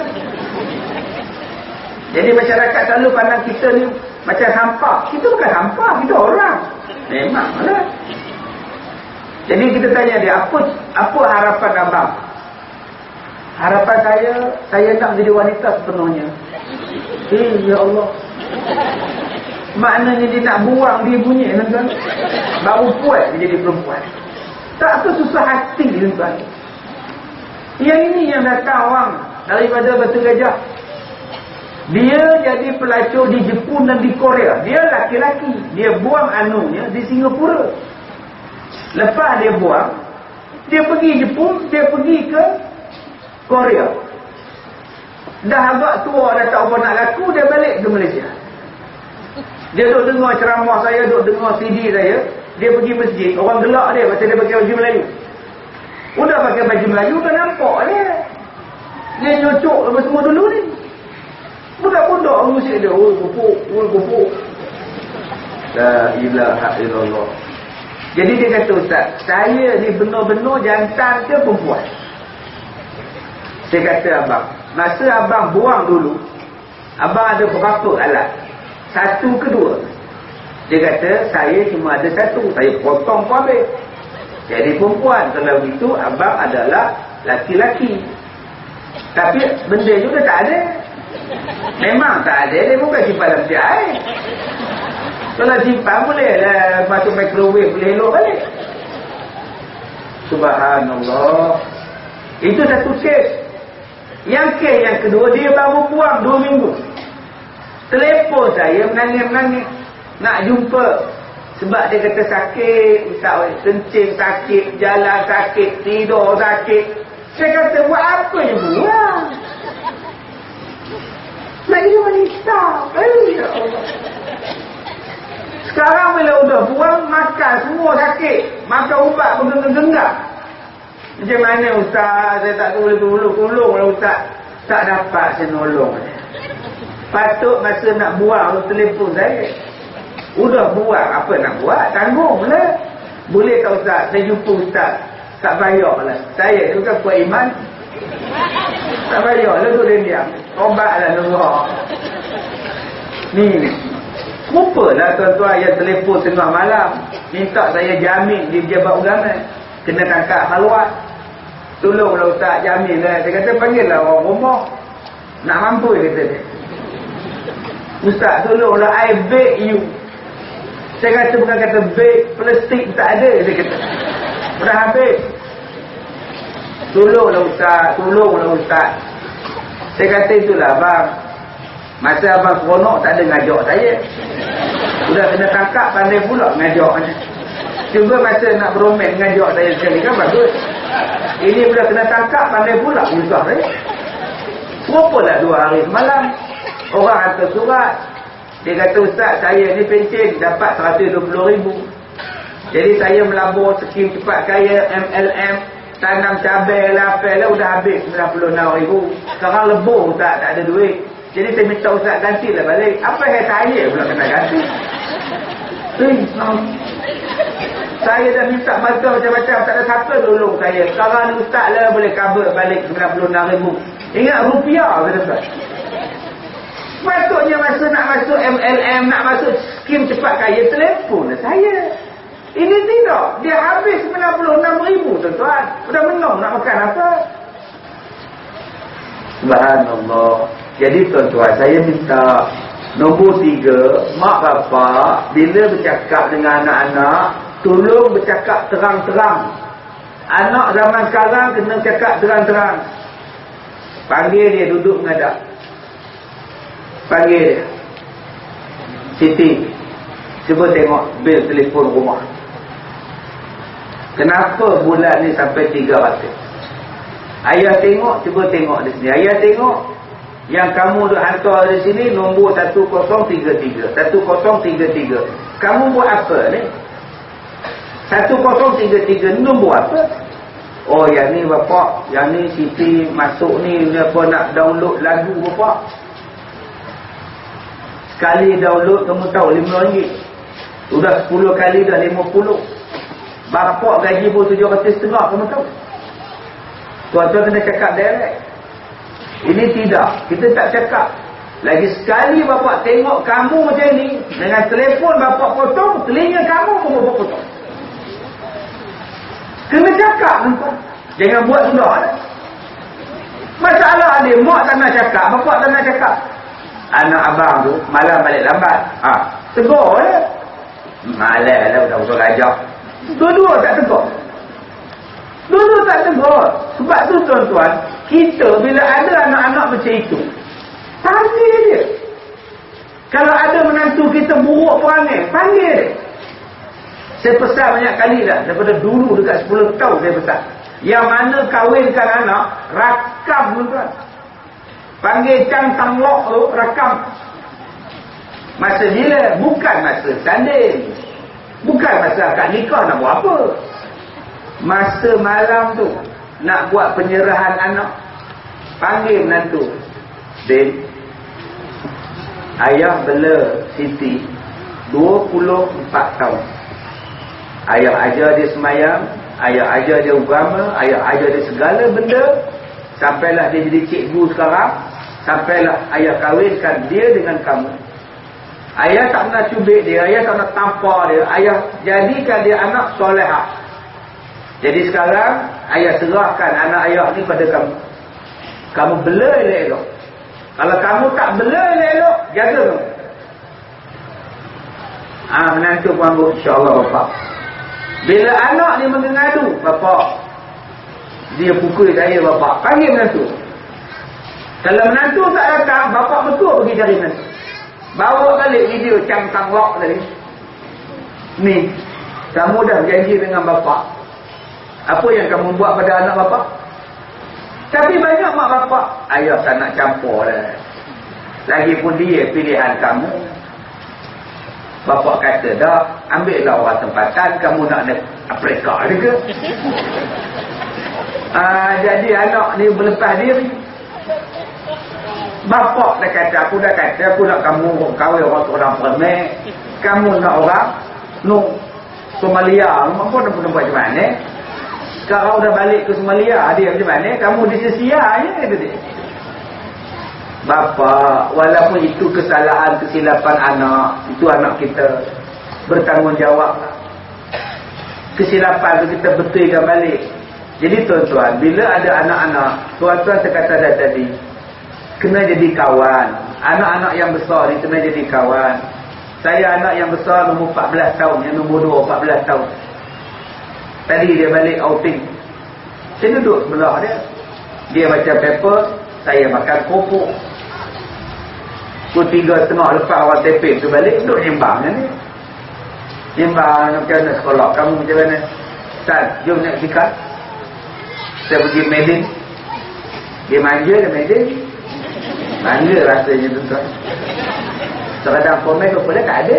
Jadi masyarakat selalu pandang kita ni macam sampah. Kita bukan sampah, kita orang. Memang lah. Jadi kita tanya dia, apa apa harapan abang? Harapan saya, saya nak menjadi wanita sepenuhnya. Eh, ya Allah. Maknanya dia nak buang dia bunyi, tuan. Baru puas dia jadi perempuan. Tak apa susah hati, tuan. Yang ini yang datang orang daripada Batu Gajah. Dia jadi pelacur di Jepun dan di Korea. Dia laki-laki. Dia buang anunya di Singapura. Lepas dia buang, dia pergi Jepun, dia pergi ke Korea. Dah agak tua, dah tak apa nak laku, dia balik ke Malaysia. Dia duduk dengar ceramah saya, duduk dengar C D saya. Dia pergi masjid, orang gelak dia pasal dia pakai baju Melayu. Udah pakai baju Melayu, dah nampak dia. Dia nyocok apa semua dulu ni. Budak-budak musik dia, oh pupuk, oh pupuk. La ilaha illallah. Jadi dia kata, Ustaz, saya ni benar-benar jantan ke perempuan? Saya kata, abang, masa abang buang dulu, abang ada berapa alat? Satu ke dua? Dia kata, saya cuma ada satu. Saya potong pun habis. Jadi perempuan. Kalau begitu, abang adalah laki-laki. Tapi benda juga tak ada. Memang tak ada. Dia bukan simpan dalam tiap air. Kalau simpan boleh lah, masuk microwave boleh elok balik. Subhanallah. Itu satu kes. Yang kes yang kedua, dia baru buang dua minggu. Telefon saya menangis-menangis nak jumpa. Sebab dia kata sakit, Ustaz, kencing sakit, jalan sakit, tidur sakit. Saya kata, buat apa je buang? Nak jadi wanita. Ya Allah. Sekarang bila udah buang, makan semua sakit. Makan ubat bergenggam-genggam. Macam mana Ustaz? Saya tak boleh tolong lah Ustaz. Tak dapat saya nolong. Patut masa nak buang telefon saya. Udah buang, apa nak buat? Tanggung lah. Boleh tak Ustaz? Saya jumpa Ustaz. Tak bayar lah. Saya tu kan kuat iman. Tak bayar lah tu dia diam. Obat lah nunggu. Ni ni. Rupalah tuan-tuan yang telefon tengah malam. Minta saya jamin di Pejabat Ulama. Kena tangkap halwat. Tolonglah Ustaz, jamin lah. Dia kata panggil lah orang rumah. Nak mampu kata dia. Ustaz tolonglah, I beg you. Saya kata bukan kata beg, plastik tak ada. Dia kata. Dah habis. Tolonglah Ustaz, tolonglah Ustaz. Saya kata itulah abang. Masa abang seronok tak ada ngajak saya. Sudah kena tangkap pandai pula ngajaknya. Cuba masa nak beromen ngajak saya sekali kan bagus. Ini sudah kena tangkap pandai pula susah saya. Berupalah dua hari semalam. Orang hantar surat. Dia kata, Ustaz, saya ni pencen dapat seratus dua puluh ribu. Jadi saya melabur skim cepat kaya, M L M, tanam cabai lah, apa lah, udah habis sembilan puluh enam ribu. Sekarang lebur, Ustaz, tak ada duit. Jadi saya minta Ustaz gantilah balik. Apa yang saya pula kena ganti? Eh, saya dah minta bantuan macam-macam, tak ada siapa tolong saya. Sekarang ni Ustaz lah boleh cover balik sembilan puluh enam ribu. Ingat rupiah, kata Ustaz. Patutnya masa nak masuk M L M, nak masuk skim cepat kaya, telefon lah saya. Ini tidak. Dia habis sembilan puluh enam ribu, tuan-tuan. Sudah menung nak makan apa? Subhanallah. Jadi tuan-tuan, saya minta nombor tiga, mak bapak bila bercakap dengan anak-anak, tolong bercakap terang-terang. Anak zaman sekarang kena cakap terang-terang. Panggil dia duduk menghadap. Panggil dia. Siti, cuba tengok bil telefon rumah. Kenapa bulan ni sampai tiga ratus? Ayah tengok, cuba tengok di sini. Ayah tengok yang kamu dah hantar di sini nombor satu kosong tiga tiga. satu kosong tiga tiga. Kamu buat apa ni? satu kosong tiga tiga ni nombor apa? Oh, yang ni bapak, yang ni Siti masuk ni, ni apa nak download lagu bapak. Sekali download kamu tahu lima ringgit. Sudah sepuluh kali dah lima puluh. Bapak gaji pun tujuh ratus setengah, kamu tahu. Tuan-tuan kena cakap direct. Ini tidak, kita tak cakap. Lagi sekali bapak tengok kamu macam ni, dengan telefon bapak potong, telinga kamu pun bapak potong. Kena cakap, tuan. Jangan buat sudah. Masalah dia, mak tak nak cakap, bapak tak nak cakap. Anak abang tu malam balik lambat, ha, tegur je. Malas lah dah usah gajah. Dua-dua tak tegur. Dua-dua tak tegur. Sebab tu tuan-tuan, kita bila ada anak-anak macam itu, panggil dia. Kalau ada menantu kita buruk perangai, panggil dia. Saya pesan banyak kali dah, daripada dulu dekat sepuluh tahun saya pesan. Yang mana kahwinkan anak, rakam tuan-tuan. Panggil Cang Tang Lok tu, rakam. Masa bila, bukan masa tanding. Bukan masa akad nikah nak buat apa. Masa malam tu, nak buat penyerahan anak. Panggil menantu. Din, ayah bela Siti dua puluh empat tahun. Ayah ajar dia semayang, ayah ajar dia agama, ayah ajar dia segala benda. Sampailah dia jadi cikgu sekarang. Sampailah ayah kahwinkan dia dengan kamu. Ayah tak pernah cubit dia, ayah tak pernah tampar dia. Ayah jadikan dia anak solehah. Jadi sekarang ayah serahkan anak ayah ni pada kamu. Kamu bela elok-elok. Kalau kamu tak bela elok-elok, jaga kamu. Ah, menantu panggung, insya-Allah bapak. Bila anak ni mengadu, bapak, dia pukul saya bapak. Panggil menantu. Kalau menantu tak datang, bapak betul pergi cari menantu. Bawa balik video Cang Tang Lok tadi. Ni, kamu dah berjanji dengan bapak. Apa yang kamu buat pada anak bapak? Tapi banyak mak bapak, ayah tak nak campur dah. Lagipun dia pilihan kamu. Bapak kata dah, ambillah orang tempatan, kamu nak naik Afrika juga. Ah, jadi anak ni berlepas diri. Bapak dah kata, aku dah kata, aku nak kamu kahwin orang orang perempuan. Kamu nak orang no Somalia, apa nak buat macam mana? Sekarang dah balik ke Somalia, dia macam mana? Kamu disia-sia je, kata dia. Bapa, walaupun itu kesalahan, kesilapan anak, itu anak kita bertanggungjawab. Kesilapan tu kita betulkan balik. Jadi tuan-tuan, bila ada anak-anak, tuan-tuan saya kata dah tadi, kena jadi kawan. Anak-anak yang besar ni kena jadi kawan. Saya anak yang besar nombor empat belas tahun, yang nombor dua empat belas tahun. Tadi dia balik outing. Saya duduk sebelah dia. Dia baca paper, saya makan kopok. Pukul tiga setengah lepas orang tepek tu balik, duduk nyembang ni. Nyembang macam mana sekolah, kamu macam mana? Ustaz, jom naik sikat. Saya pergi Medin. Dia manja ke Medin. Bangga rasanya tuan-tuan. Sekadar komen kepada tak ada.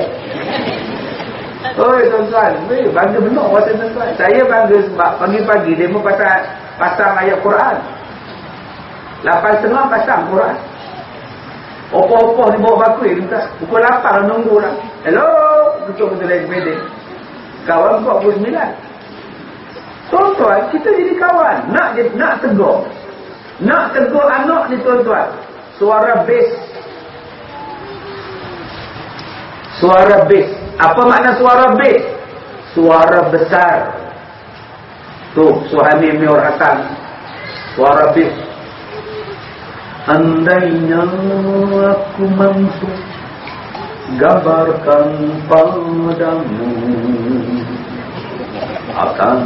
Oi tuan-tuan, weh, bangga benar rasa tuan-tuan. Saya bangga sebab pagi-pagi demo pasang pasang ayat Quran. lapan setengah pasang Quran. Opoh-opoh ni bawa bakul tuan. Pukul lapan nunggu lah. Hello, betul-betul lagi medik. Kawan empat puluh sembilan. Tuan-tuan, kita jadi kawan. Nak nak tegur. Nak tegur anak ni tuan-tuan. Suara bass. Suara bass. Apa makna suara bass? Suara besar. Tu, Suhaimi Miur Hasan. Suara bass. Andainya aku mampu gambarkan padamu, akan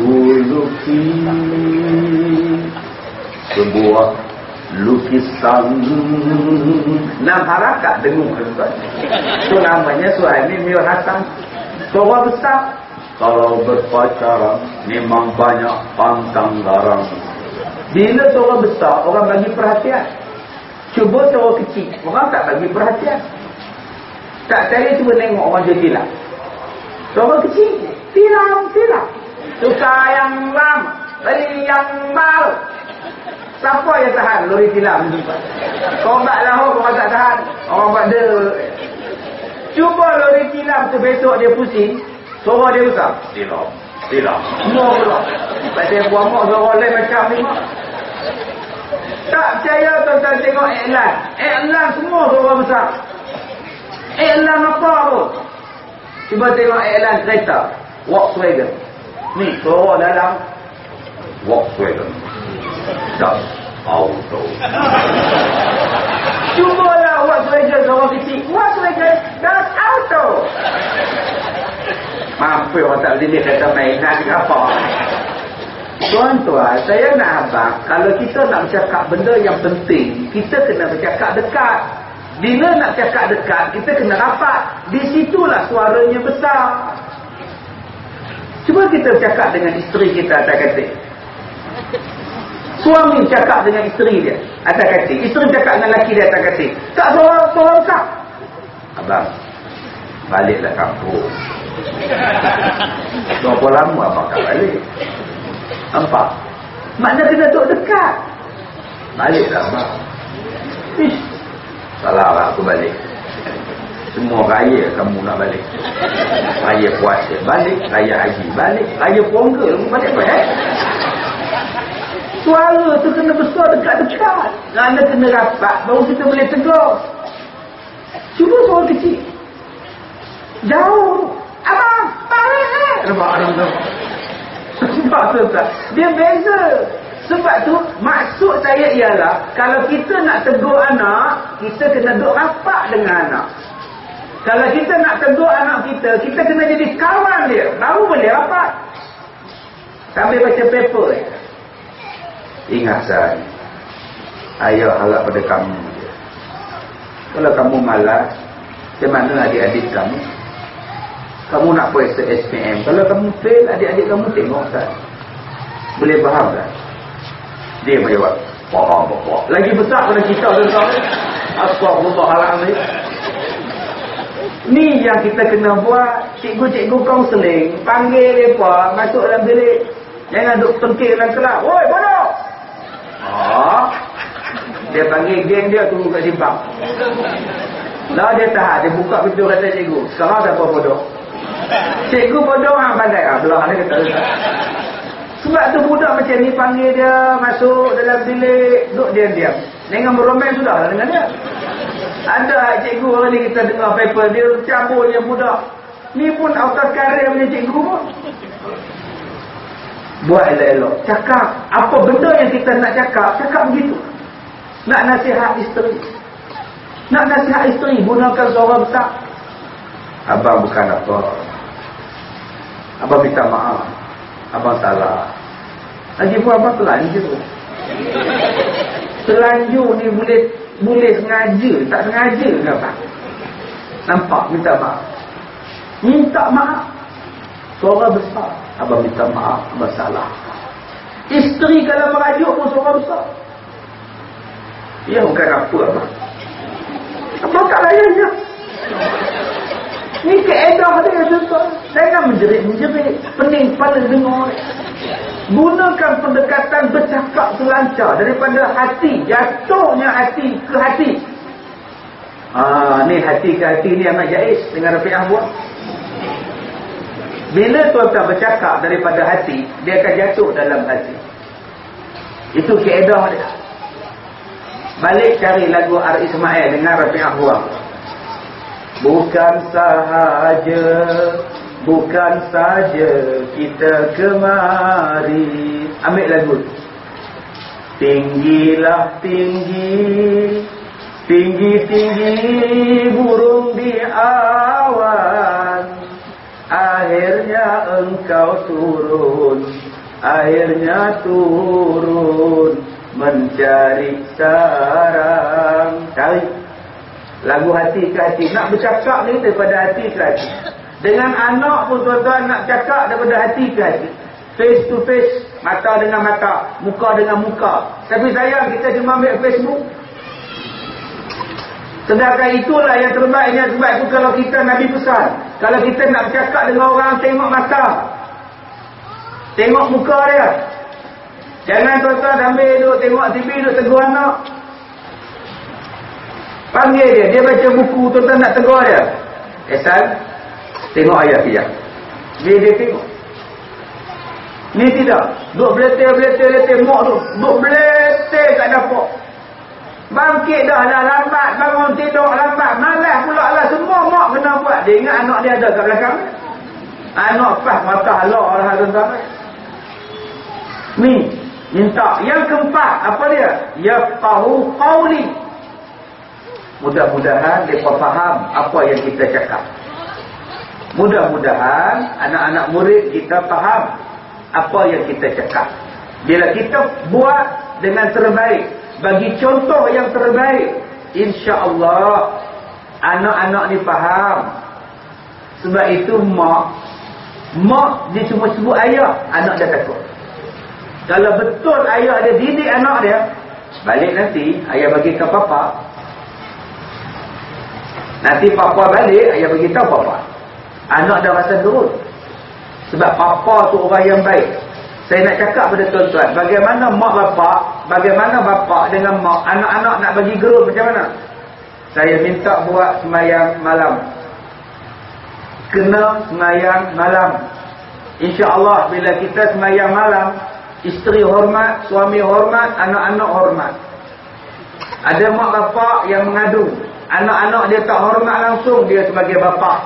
kulukis sebuah lukisan enam harakat dengung tuan. Itu namanya Suhaimi Miur Hasan. Suara besar. Kalau berpacaran memang banyak pantang larang. Bila suara besar orang bagi perhatian. Cuba suara kecil orang tak bagi perhatian. Tak, saya cuba tengok orang jual tilam. Suara kecil tilam tilam. Tukar yang lama, beli yang baru. Siapa yang tahan lori tilam ni? Kau tak lahir, orang tak tahan. Orang buat dia. Cuba lori tilam tu besok dia pusing, suara dia besar. Tilam, tilam. Semua pula. Pasal buah mak suara lain macam ni mak. Tak percaya tuan-tuan tengok iklan. Iklan semua suara besar. Iklan apa pun. Cuba tengok iklan kereta Volkswagen. Ni suara dalam Volkswagen. Das Auto. Cubalah Volkswagen suara kecil. Volkswagen Das Auto. Mampu orang tak boleh kata mainan ke apa. Tuan-tuan, saya nak abang, kalau kita nak bercakap benda yang penting, kita kena bercakap dekat. Bila nak cakap dekat, kita kena rapat. Di situlah suaranya besar. Cuba kita bercakap dengan isteri kita atas katil. Suami cakap dengan isteri dia atas katil. Isteri cakap dengan lelaki dia atas katil. Tak suara, suara besar. Abang, baliklah kampung. Berapa lama abang tak balik? Nampak? Maknanya kena duduk dekat. Baliklah abang. Ish, salah lah aku balik. Semua raya kamu nak balik. Raya puasa balik, raya haji balik, raya ponggel balik apa eh? Suara tu kena besar dekat-dekat. Kerana kena rapat baru kita boleh tegur. Cuba suara kecil. Jauh. Abang, balik eh. Nampak orang tu. Sebab tu tak. Dia beza. Sebab tu maksud saya ialah kalau kita nak tegur anak, kita kena duduk rapat dengan anak. Kalau kita nak tegur anak kita, kita kena jadi kawan dia. Baru boleh rapat. Sambil baca paper eh. Ingat saya, ayah harap pada kamu. Kalau kamu malas, macam mana adik-adik kamu? Kamu nak periksa S P M. Kalau kamu fail, adik-adik kamu tengok tak? Boleh faham tak? Dia menjawab, faham bapak. Lagi besar pada kita tuan-tuan. Astagfirullahaladzim. Ni yang kita kena buat. Cikgu-cikgu kaunseling, panggil mereka masuk dalam bilik. Jangan duduk tengkir dalam kelas. Oi, bodoh! Ah, dia panggil geng dia tunggu kat simpang. Lah dia tahan, dia buka pintu kata cikgu. Sekarang siapa bodoh? Cikgu bodoh orang pandai. Ah, belah dia kata. Sebab tu budak macam ni panggil dia masuk dalam bilik, duduk diam-diam. Dengan beromel sudah lah dengan dia. Ada cikgu orang ni kita dengar paper dia cabut je budak. Ni pun auto karir punya cikgu pun. Buat elok-elok. Cakap apa benda yang kita nak cakap, cakap begitu. Nak nasihat isteri. Nak nasihat isteri, gunakan suara besar. Abang bukan apa. Abang minta maaf. Abang salah. Lagi pun abang telanjur. Telanjur ni boleh boleh sengaja, tak sengaja ke abang? Nampak? Minta maaf. Minta maaf. Suara besar. Abang minta maaf, abang salah. Isteri kalau merajuk pun suara besar. Ia bukan apa abang. Abang tak layan je. Ni keedah dia tuan. Jangan menjerit-menjerit. Pening kepala dengar. Gunakan pendekatan bercakap selancar daripada hati. Jatuhnya hati ke hati. Ah, ni hati ke hati ni amat jais dengan Rafi'ah buat. Bila tuan-tuan bercakap daripada hati, dia akan jatuh dalam hati. Itu keedah dia. Balik cari lagu Ar Ismail dengan Rafi'ah buat. Bukan sahaja, bukan saja kita kemari. Ambil lagu. Tinggilah tinggi, tinggi-tinggi burung di awan. Akhirnya engkau turun, akhirnya turun mencari sarang. Cari lagu hati ke hati. Nak bercakap ni daripada hati ke hati. Dengan anak pun tuan-tuan nak cakap daripada hati ke hati. Face to face, mata dengan mata, muka dengan muka. Tapi sayang kita cuma ambil Facebook. Sedangkan itulah yang terbaiknya. Sebab itu kalau kita Nabi pesan, kalau kita nak bercakap dengan orang, tengok mata, tengok muka dia. Jangan tuan-tuan sambil duduk tengok T V, duduk tegur anak. Panggil dia, dia baca buku, tuan-tuan nak tegur dia. Ehsan, tengok ayat dia. Dia dia tengok. Ni tidak. Duk beletir-beletir-beletir mok tu. Duk beletir kat dapur. Bangkit dah, dah lambat. Bangun tidur lambat. Malas pula lah. Semua mok kena buat. Dia ingat anak dia ada kat belakang. Anak pas mata halak lah tuan-tuan. Ni, minta. Yang keempat, apa dia? Yafqahu qawli. Mudah-mudahan mereka faham apa yang kita cakap. Mudah-mudahan anak-anak murid kita faham apa yang kita cakap. Bila kita buat dengan terbaik, bagi contoh yang terbaik, insya-Allah anak-anak ni faham. Sebab itu mak mak dia cuma sebut ayah, anak dia takut. Kalau betul ayah dia didik anak dia, balik nanti ayah bagi ke papa. Nanti papa balik, ayah beritahu papa. Anak dah rasa turun. Sebab papa tu orang yang baik. Saya nak cakap pada tuan-tuan, bagaimana mak bapak, bagaimana bapak dengan mak, anak-anak nak bagi gerun macam mana? Saya minta buat semayang malam. Kena semayang malam. InsyaAllah bila kita semayang malam, isteri hormat, suami hormat, anak-anak hormat. Ada mak bapak yang mengadu. Anak-anak dia tak hormat langsung, dia sebagai bapa.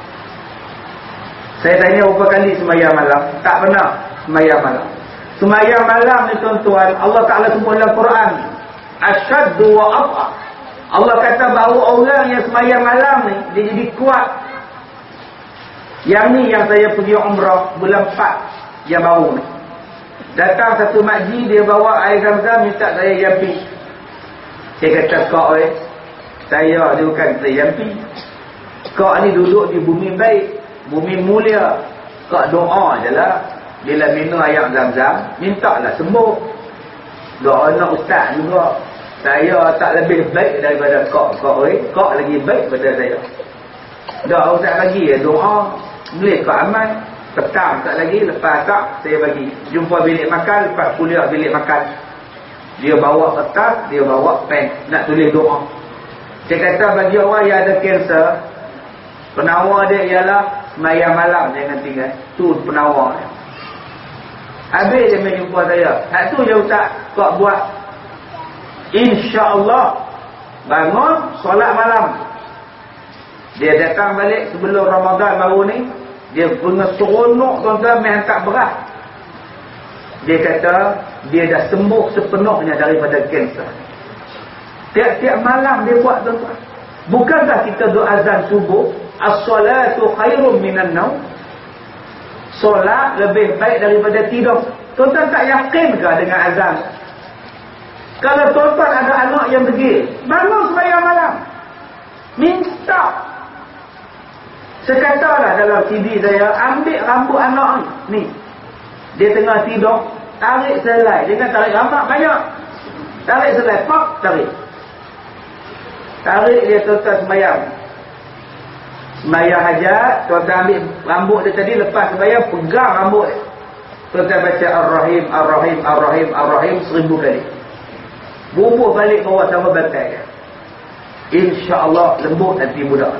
Saya tanya berapa kali semayang malam? Tak pernah semayang malam. Semayang malam ni tuan-tuan, Allah Ta'ala sebut dalam Quran, asyaddu wa ab'a. Allah kata bahawa orang yang semayang malam ni, dia jadi kuat. Yang ni yang saya pergi umrah bulan empat yang baru ni. Datang satu makji, dia bawa air zam-zam, minta saya jampi. Saya kata, kau eh, saya dia bukan saya jampi. Kau ni duduk di bumi baik, bumi mulia. Kau doa je lah. Bila minum air zam-zam, minta lah sembuh. Doa nak ustaz juga. Saya tak lebih baik daripada kau. Kau eh, kau lagi baik daripada saya. Doa ustaz bagi ya, doa. Boleh kau amal. Petang tak lagi, lepas tak saya bagi. Jumpa bilik makan, lepas kuliah bilik makan. Dia bawa kertas, dia bawa pen, nak tulis doa. Dia kata bagi orang yang ada kanser, penawar dia ialah semayang malam jangan tinggal. Tu penawar dia. Habis dia main jumpa saya. Hak tu je ustaz kau buat. InsyaAllah bangun solat malam. Dia datang balik sebelum Ramadan baru ni, dia punya seronok tuan-tuan main hantar berat. Dia kata dia dah sembuh sepenuhnya daripada kanser. Tiap-tiap malam dia buat tuan-tuan. Bukankah kita doa azan subuh, as-salatu khairum minan naum? Solat lebih baik daripada tidur. Tuan-tuan tak yakinkah dengan azan? Kalau tuan-tuan ada anak yang degil, bangun sembahyang malam. Minta. Sekatalah dalam C D saya, ambil rambut anak ni. Dia tengah tidur, tarik selai. Dia kan tarik rambut banyak. Tarik selai, pak, tarik. Tarik dia tuan-tuan sembahyang. Sembahyang hajat, tuan-tuan ambil rambut dia tadi, lepas sembahyang, pegang rambut dia. Tuan-tuan baca Ar-Rahim, Ar-Rahim, Ar-Rahim, Ar-Rahim seribu kali. Bubuh balik bawah sama bantai dia. InsyaAllah lembut nanti budak.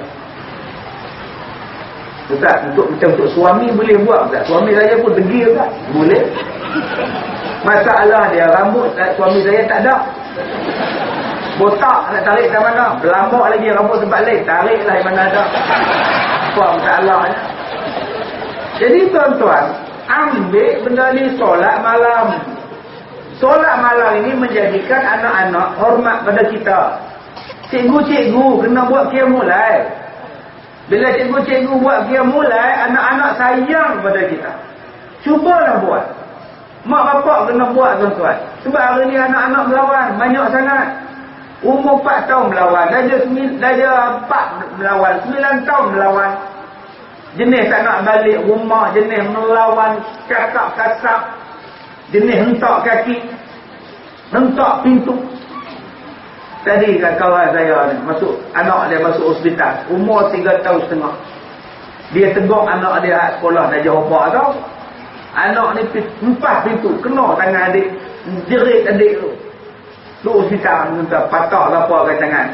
Ustaz, untuk macam untuk suami boleh buat tak? Suami saya pun degil tak? Boleh. Masalah dia rambut suami saya tak ada. Botak nak tarik ke mana? Berlambak lagi rambut tempat lain. Tariklah yang mana ada. Apa masalahnya? Jadi tuan-tuan, ambil benda ni solat malam. Solat malam ini menjadikan anak-anak hormat pada kita. Cikgu-cikgu kena buat kira mulai. Bila cikgu-cikgu buat kira mulai, anak-anak sayang pada kita. Cubalah buat. Mak bapak kena buat tuan-tuan. Sebab hari ni anak-anak melawan banyak sangat. Umur empat tahun melawan, darjah empat melawan, sembilan tahun melawan. Jenis tak nak balik rumah, jenis melawan, cakap kasar, jenis hentak kaki, hentak pintu. Tadi kat kawan saya ni, masuk, anak dia masuk hospital, umur tiga tahun setengah. Dia tegur anak dia kat sekolah darjah empat tau. Anak ni empat pintu, kena tangan adik, jerit adik tu. Tu hospital, patah apa kat tangan.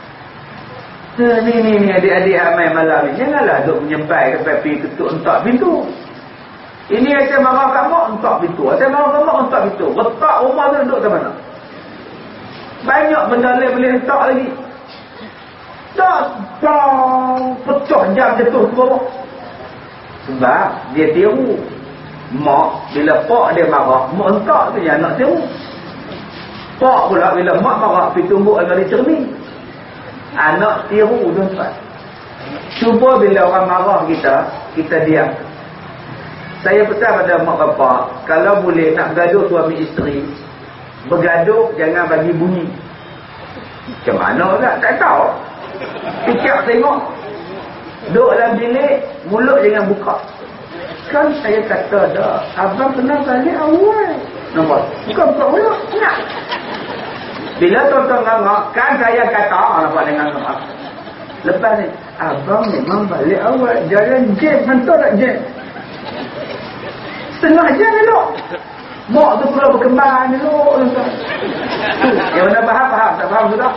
Ni ni ni adik-adik ramai malam ni, janganlah duk menyempai sampai pergi ketuk entak pintu. Ini saya marah kamu entak pintu, saya marah kamu entak pintu. Letak rumah tu duduk ke mana? Banyak benda lain boleh hentak lagi. Tak, bang, pecah jam jatuh ke bawah. Sebab dia tiru. Mak, bila pak dia marah, mak hentak tu yang nak tiru. Pak pula bila mak marah, pergi tumbuk agak di cermin. Anak tiru tuan-tuan. Cuba bila orang marah kita, kita diam. Saya pesan pada mak bapak, kalau boleh nak bergaduh suami isteri, bergaduh jangan bagi bunyi. Macam mana tak? Tak tahu. Fikir tengok. Duduk dalam bilik, mulut jangan buka. Kan saya kata dah, abang kena balik awal. Nampak? Bukan buka mulut. Nak. Bila tuan-tuan ngangak, kan saya kata, nampak dengan ngangak. Lepas ni, abang memang balik awal. Jangan jam, hantar tak jam. Setengah jam elok. Mak tu perlu berkembang elok. Yang mana faham-faham, tak faham sudah.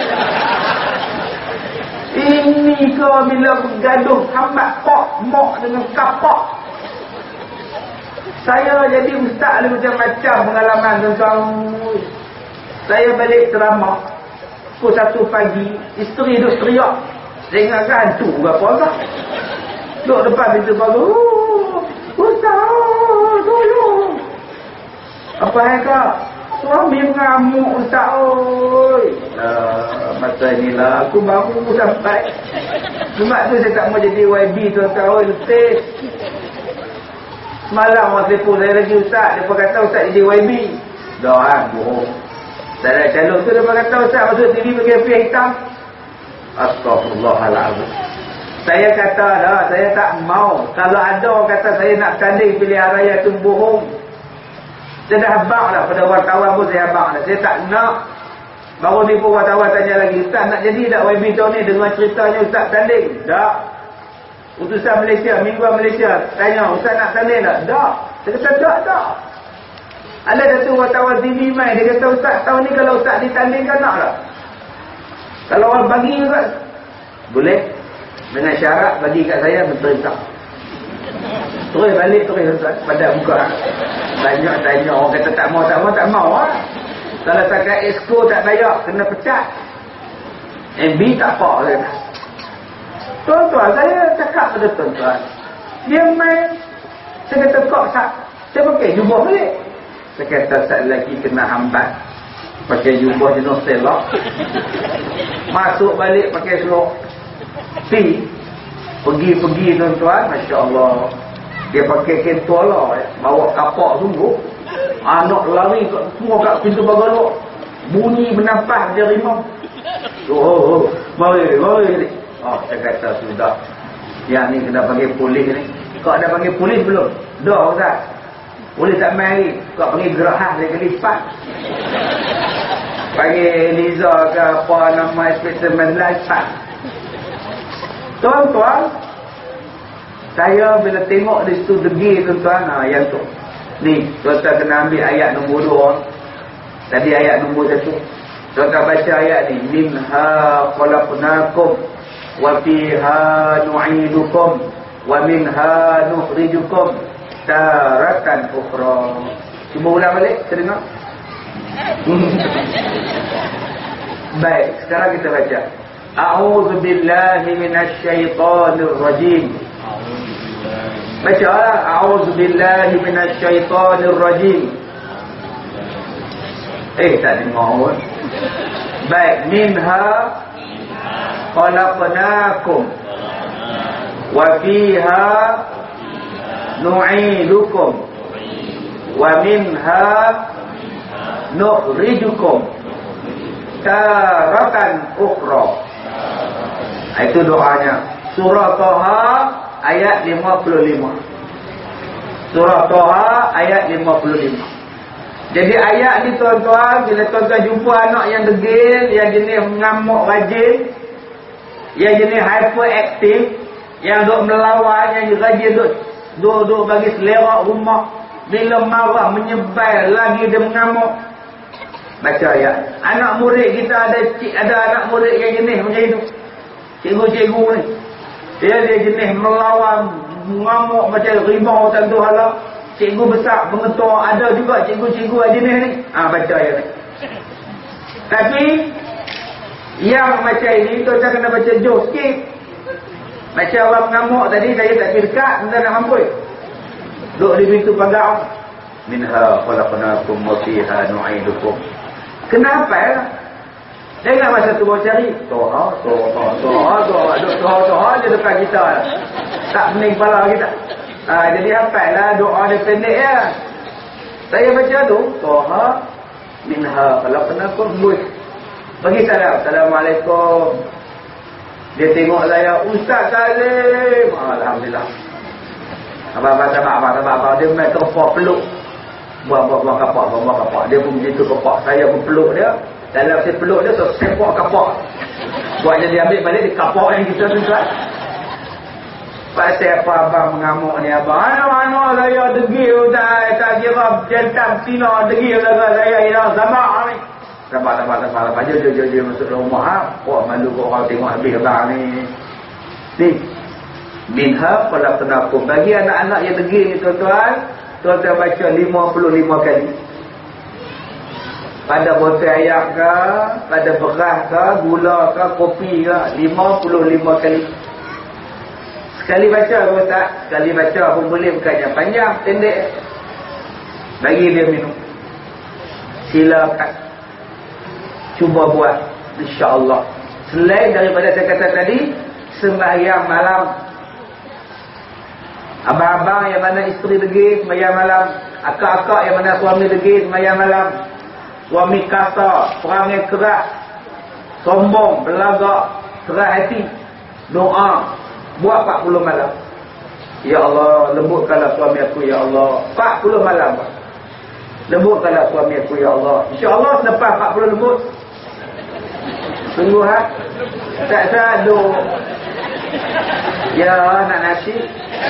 Ini ke bila bergaduh hambat pak, mak dengan kapak. Saya jadi ustaz ada macam-macam pengalaman tuan-tuan. Saya balik ceramah pukul satu pagi, isteri duduk teriak. Saya ingatkan hantu ke apa tak? Duduk depan pintu baru. Ustaz, tolong. Apa yang kak? Suami mengamuk ustaz. Oi. Uh, masa inilah aku baru sampai. Sebab tu saya tak mau jadi Y B tuan-tuan. Oi, letih. Semalam orang telefon saya lagi ustaz. Dia kata ustaz jadi Y B. Dah kan, bohong. Saya dah calon tu, dia kata ustaz masuk T V pakai api hitam. Astaghfirullahaladzim. Saya kata dah, saya tak mau. Kalau ada orang kata saya nak tanding pilihan raya tu bohong. Saya dah habak dah pada wartawan pun saya habak dah. Saya tak nak. Baru ni pun wartawan tanya lagi, ustaz nak jadi tak Y B tahun ni dengan ceritanya ustaz tanding? Tak. Utusan Malaysia, mingguan Malaysia tanya, ustaz nak tanding tak? Tak. Saya kata tak, tak. Ada satu wartawan T V main, dia kata ustaz tahun ni kalau ustaz ditandingkan nak tak? Kalau orang bagi juga boleh. Dengan syarat bagi kat saya menteri-menteri. Terus balik terus pada muka. Banyak tanya orang kata tak mau tak mau tak mau lah. Kalau takat exco tak bayar kena pecat. M B tak apa kata. Tuan-tuan saya cakap pada tuan-tuan. Dia main. Saya kata kok tak. Saya pakai jubah balik. Saya kata tak lagi kena hambat. Pakai jubah jenis selok. Masuk balik pakai selok. Si pergi-pergi tuan-tuan, Masya Allah. Dia pakai kentor lah, bawa kapak sungguh. Anak lari semua kat pintu pagar luar. Bunyi bernafas dia rimau. Oh, oh, oh. Mari, mari. Oh, saya kata sudah. Yang ni kena panggil polis ni. Kau ada panggil polis belum? Dah Ustaz. Polis tak main lagi. Kau panggil gerahan dia kali empat. Panggil Liza ke apa nama spesimen lantak. Tuan-tuan, saya bila tengok di situ degi tuan-tuan, ha, yang tu. Ni, tuan-tuan kena ambil ayat nombor dua. Tadi ayat nombor satu. Tuan-tuan baca ayat ni. Minha khalaqnakum wa fiha nu'idukum wa minha nukhrijukum taratan ukhra. Cuba ulang balik, kita dengar. Baik, sekarang kita baca. A'udzu billahi minasy syaithanir rajim. Baca, a'udzu billahi minasy syaithanir rajim. Eh, tak dengar. Baik, minha khalaqnakum wa fiha nu'idukum wa minha nukhrijukum taratan ukhra. Itu doanya. Surah Taha ayat lima puluh lima. Surah Taha ayat lima puluh lima. Jadi ayat ni tuan-tuan, bila tuan-tuan jumpa anak yang degil, yang jenis mengamuk rajin, yang jenis hyperaktif, yang duk melawan, yang rajin duk duk, duk bagi selera rumah, bila marah menyebar lagi dia mengamuk, baca ayat. Anak murid kita ada ada anak murid yang jenis macam itu. Cikgu-cikgu ni, dia dia jenis melawan, mengamuk macam rimau tentu hala. Cikgu besar mengetua, ada juga cikgu-cikgu jenis ni. Ah, baca ayat ni. Tapi yang macam ini tuan-tuan kena baca jauh sikit. Macam orang mengamuk tadi, saya tak pergi dekat, tuan-tuan nak mampu. Duduk di pintu pagar. Minha khalaqnakum wa fiha nu'idukum. Kenapa? Jangan masa tu bawa cari. Toha, toha, toha, toha, toha, toha je dekat kita. Tak pening kepala kita. Ha, jadi hafal lah doa dia pendek ya. Saya baca tu, Toha minha khalaqnakum buih. Bagi salam. Assalamualaikum. Dia tengok saya, Ustaz Salim. Alhamdulillah. Abang-abang sabar, abang-abang abang. Dia main kepak peluk. Buang-buang kapak, buang-buang kapak. Dia pun begitu kepak. Saya pun peluk dia. Dalam saya peluk dia, so sepak kapak. Buatnya dia ambil balik, dia kapak yang kita tuan-tuan. Pasal apa abang mengamuk ni abang? Anak-anak saya degil dah. Tak kira jantan Cina degil lah saya. Hilang sabar ni. Sabar, sabar, sabar. Sabar. Jom, jom, jom. Masuk rumah. Ha? Wah, malu kau orang tengok habis abang ni. Ni. Minha khalaqnakum. Bagi anak-anak yang degil ni tuan-tuan. Tuan-tuan baca lima puluh lima kali. Pada botol ayam ke, pada beras ke, gula ke, kopi ke. lima puluh lima kali. Sekali baca pun tak, sekali baca pun boleh, bukan yang panjang, pendek. Bagi dia minum. Silakan. Cuba buat. InsyaAllah. Selain daripada saya kata tadi, sembahyang malam. Abang-abang yang mana isteri degil, sembahyang malam. Akak-akak yang mana suami degil, sembahyang malam. Suami kasar, perangai keras, sombong, belagak, keras hati. Doa. Buat empat puluh malam. Ya Allah, lembutkanlah suami aku, Ya Allah. empat puluh malam. Lembutkanlah suami aku, Ya Allah. InsyaAllah selepas empat puluh lembut. Sungguh ha? Tak sadu. Ya, nak nasi.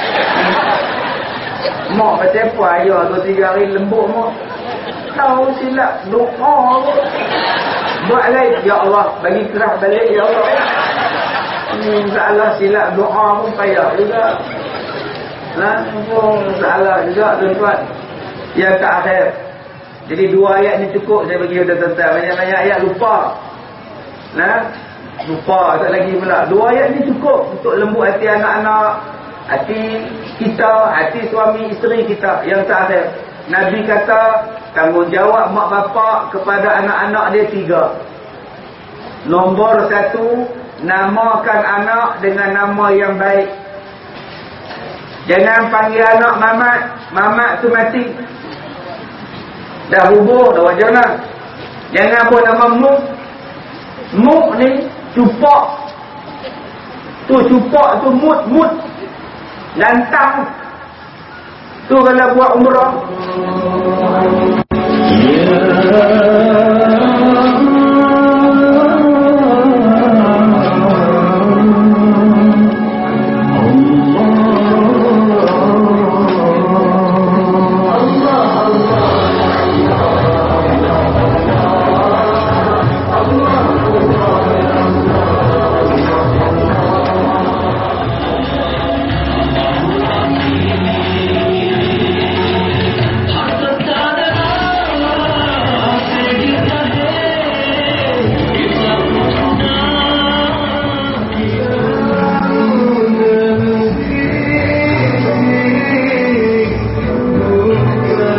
Mak macam apa ayah dua tiga hari lembut mak. Tahu silap doa. Buat lain. Ya Allah, bagi keras balik, Ya Allah. Ini masalah silap doa pun payah juga. Nah, pun masalah juga tuan-tuan. Yang ke akhir. Jadi dua ayat ni cukup saya bagi kepada tuan-tuan. Banyak-banyak ayat lupa. Nah, lupa tak lagi pula. Dua ayat ni cukup untuk lembut hati anak-anak, hati kita, hati suami isteri kita. Yang terakhir, Nabi kata tanggungjawab mak bapak kepada anak-anak dia tiga. Nombor satu, namakan anak dengan nama yang baik. Jangan panggil anak Mamat. Mamat tu mati. Dah hubur, dah wajar lah. Jangan buat nama Muk. Muk ni cupak. Tu cupak tu mut, mut. Lantang. Tu kalau buat umrah. Ya